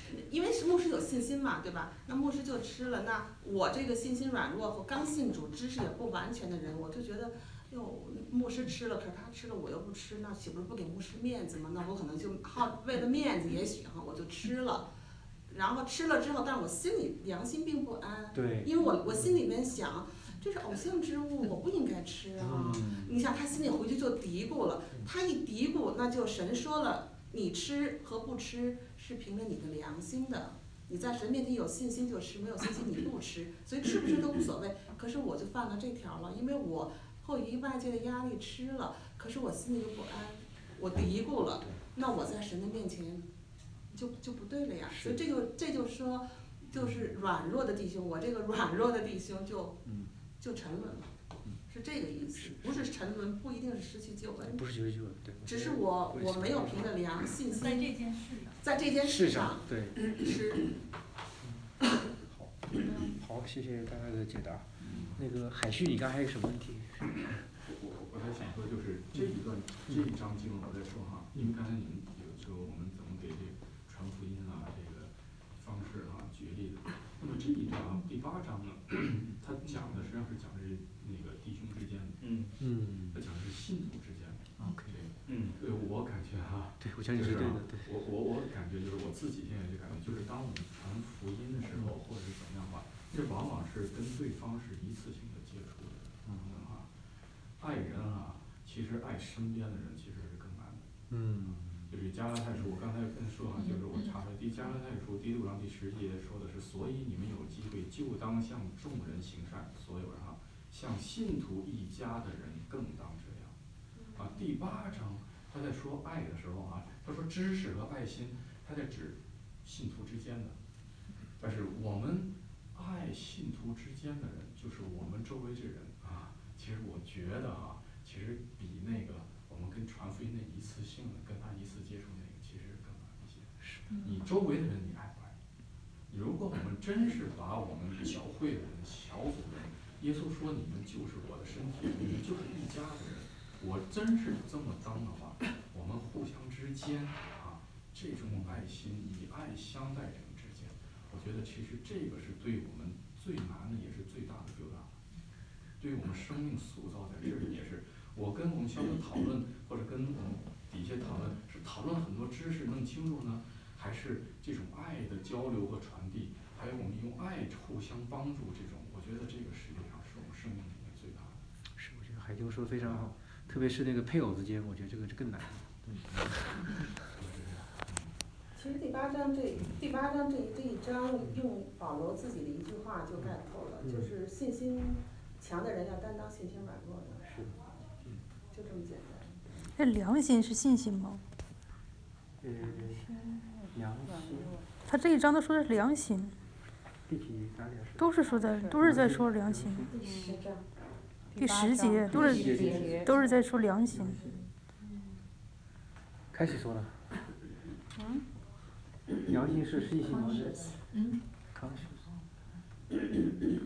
因为是牧师有信心嘛，对吧？那牧师就吃了，那我这个信心软弱和刚信主、知识也不完全的人，我就觉得，哟，牧师吃了，可是他吃了我又不吃，那岂不是不给牧师面子吗？那我可能就好为了面子，也许哈我就吃了。然后吃了之后，但是我心里良心并不安， 对， 因为我我心里面想，这是偶像之物，我不应该吃啊。 嗯、 你想他心里回去就嘀咕了，他一嘀咕，那就神说了，你吃和不吃是凭着你的良心的，你在神面前有信心就吃，没有信心你不吃，所以吃不吃都无所谓。可是我就犯了这条了，因为我迫于外界的压力吃了，可是我心里又不安，我嘀咕了，那我在神的面前。就就不对了呀，所以这就这就说，就是软弱的弟兄，我这个软弱的弟兄就就沉沦了，是这个意思，不是沉沦，不一定是失去救恩， 不是失去救恩，对， 只是我我没有凭着良信心， 在这件事上， 在这件事上， 对， 是。 好，好，谢谢大家的解答。那个海旭，你刚才还有什么问题？ 我我在想说，就是这一段这一章经文我在说哈，因为刚才你们有说我们怎么给这个传福音啊这个方式啊举例子，那么这一章第八章呢，它讲的实际上是讲的是那个弟兄之间的， 嗯嗯，它讲的是信徒之间的 ，OK， 嗯，对我感觉哈， 对，我相信是对的，对， 我我我感觉就是我自己现在就感觉，就是当我们传福音的时候，或者是怎么样的话，这往往是跟对方是一次性的接触的，嗯啊，爱人啊，其实爱身边的人其实是更难的， 嗯。 就是加拉太书，我刚才跟说哈，就是我查的第加拉太书第六章第十节说的是，所以你们有机会就当向众人行善，所有人哈，向信徒一家的人更当这样。啊，第八章他在说爱的时候啊，他说知识和爱心，他在指信徒之间的，但是我们爱信徒之间的人，就是我们周围这人啊，其实我觉得啊，其实比那个。我们跟传福音那一次性的，跟他一次接触那个，其实更难一些。你周围的人你爱不爱？如果我们真是把我们教会的人、小组的人，耶稣说你们就是我的身体，你们就是一家的人，我真是这么当的话，我们互相之间啊，这种爱心以爱相待人之间，我觉得其实这个是对我们最难的，也是最大的疙瘩。对我们生命塑造在这里也是。我跟我们小组讨论，或者跟我们底下讨论，是讨论很多知识弄清楚呢，还是这种爱的交流和传递，还有我们用爱互相帮助这种，我觉得这个实际上是我们生命里面最大的。 是，我觉得海丢说的非常好，特别是那个配偶之间，我觉得这个是更难的。嗯。 其实第八章这第八章这这一章用保罗自己的一句话就概括了，就是信心强的人要担当信心软弱的。 是。 就这么简单。 这良心是信心吗？ 呃，良心。 他这一章都说的是良心。 第几章也是？ 都是说在，都是在说良心。 第十章。 第十节都是都是在说良心。 开始说了。嗯。良心是信心吗？ 嗯。 conscious。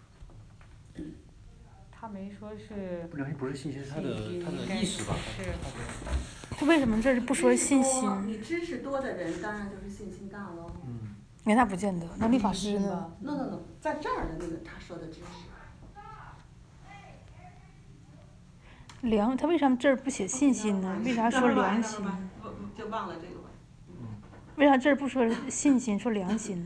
他没说是。 良心不是信心，是他的他的意识吧？ 是。 他为什么这是不说信心？ 你知识多的人，当然就是信心大喽。 嗯。 哎，那不见得，那律法师呢 ？No no no， 在这儿的那个他说的知识。 良，他为啥这儿不写信心呢？为啥说良心？ 就忘了这个吧。 为啥这儿不说信心，说良心呢？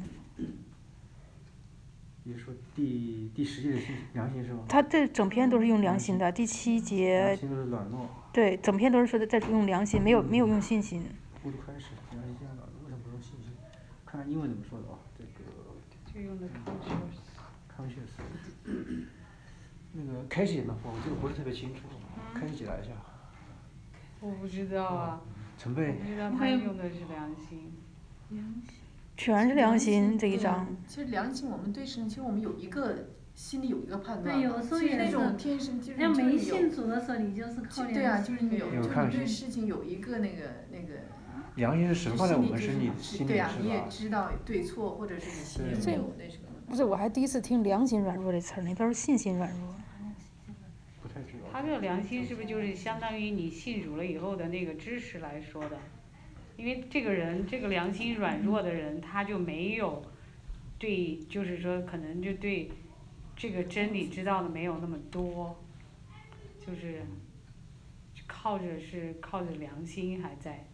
你说第第十节的良心是吗？ 他这整篇都是用良心的，第七节。 良心是软弱。 对，整篇都是说的在用良心，没有没有用信心。 不是开始，良心现在软弱，为什么不用信心？看看英文怎么说的啊？这个。 就用的 conscious。 conscious。那个开始嘛，我这个不是特别清楚，开始解答一下。 我不知道啊。 陈贝。 我不知道他用的是良心。 良心。 全是良心这一章。 其实良心，我们对神，其实我们有一个心里有一个判断。 对，有时候也是那种天生就是要没信主的时候，你就是靠良心。 对啊，就是你有，就是你对事情有一个那个那个。 良心是神放在我们身体心里， 对啊，你也知道对错，或者是你心里没有那什么。 不是，我还第一次听良心软弱这词儿呢，都是信心软弱。 不太知道。 他这个良心是不是就是相当于你信主了以后的那个知识来说的？ 因为这个人这个良心软弱的人，他就没有对，就是说可能就对这个真理知道的没有那么多，就是靠着是靠着良心还在。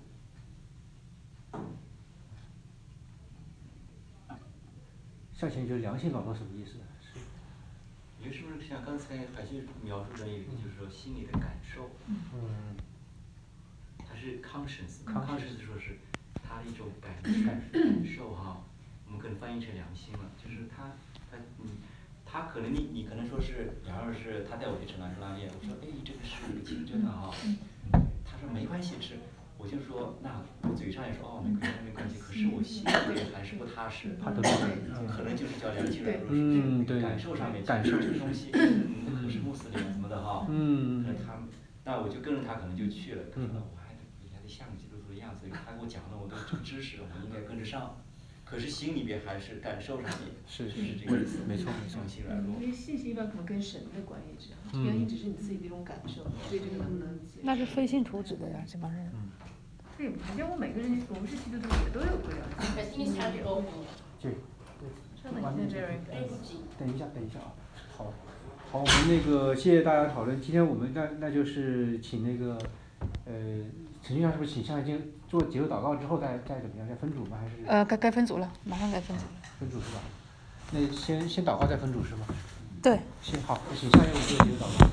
向前觉得良心软弱什么意思呢？是你是不是像刚才海旭描述的那个，就是说心里的感受？ 嗯。 它是 conscience，conscience 说是他的一种感感受哈，我们可能翻译成良心了，就是他他嗯，他可能你你可能说是，假如是他带我去吃兰州拉面，我说哎这个是清真的哈，他说没关系吃。我就说，那我嘴上也说哦，没关系，没关系。可是我心里还是不踏实， 怕得罪人， 可能就是叫良心软弱， 嗯，对， 感受上面， 感受这个东西，嗯，可是穆斯林什么的哈， 嗯， 可能他，那我就跟着他可能就去了，可是呢，我还得还得像个基督徒的样子，他给我讲的我都这个知识，我应该跟着上。可是心里边还是感受上面是是这个意思， 没错没错。 良心软弱。 因为信心一般可能跟神的关系这样，良心只是你自己的一种感受，对这个能不能接受？ 那是非信徒指的呀，这帮人。 嗯。 这也不是，像我每个人，我们是基督徒也都有个良心。 对。 稍等一下，这位。 等一下，等一下啊，好，好，我们那个谢谢大家讨论。今天我们那那就是请那个，呃，陈局长是不是请向先做结束祷告之后再再怎么样，再分组吗？还是？ 呃，该该分组了，马上该分组了。 分组是吧？那先先祷告再分组是吗？ 对。 行，好，请向先做结束祷告。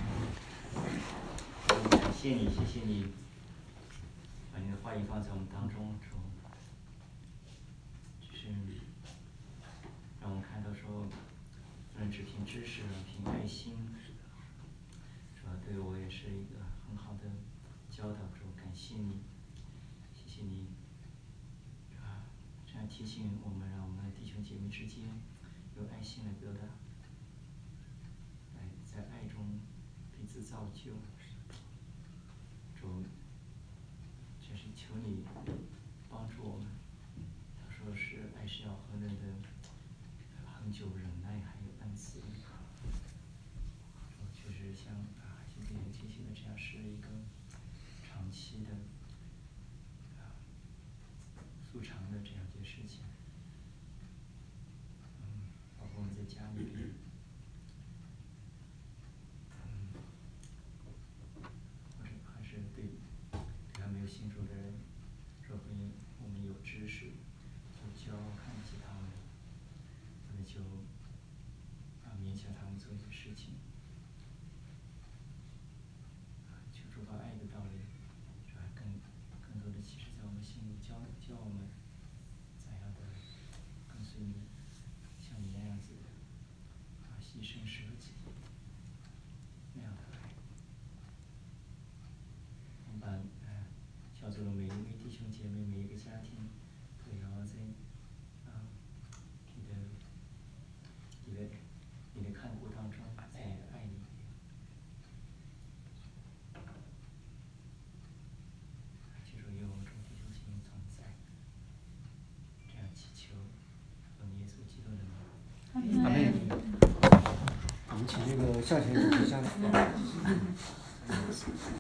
感谢你，谢谢你，把你的话语放在我们当中，主，就是让我们看到说，不能只凭知识，凭爱心，主要对我也是一个很好的教导，主，感谢你，谢谢你，啊，这样提醒我们，让我们的弟兄姐妹之间有爱心来表达，来在爱中彼此造就。主，真是求你帮助我们。他说是爱是要和人的恒久忍耐，还有恩慈。确实像啊，今天进行的这样是一个长期的啊素长的这样一件事情。嗯，包括我们在家里边。是对对还没有信主的人，说会我们有知识，就教看起他们，或者就啊勉强他们做一些事情，啊求主把爱的道理，是吧？更更多的启示在我们心里，教教我们怎样的跟随你，像你那样子的啊牺牲舍己那样的爱。我们把呃小组的每一位弟兄姐妹，每一个家庭，对，然后在啊你的你的你的看顾当中，在爱里面，记住有众弟兄姐妹同在，这样祈求，奉耶稣基督的名。 阿门。我们请那个向前主席下来。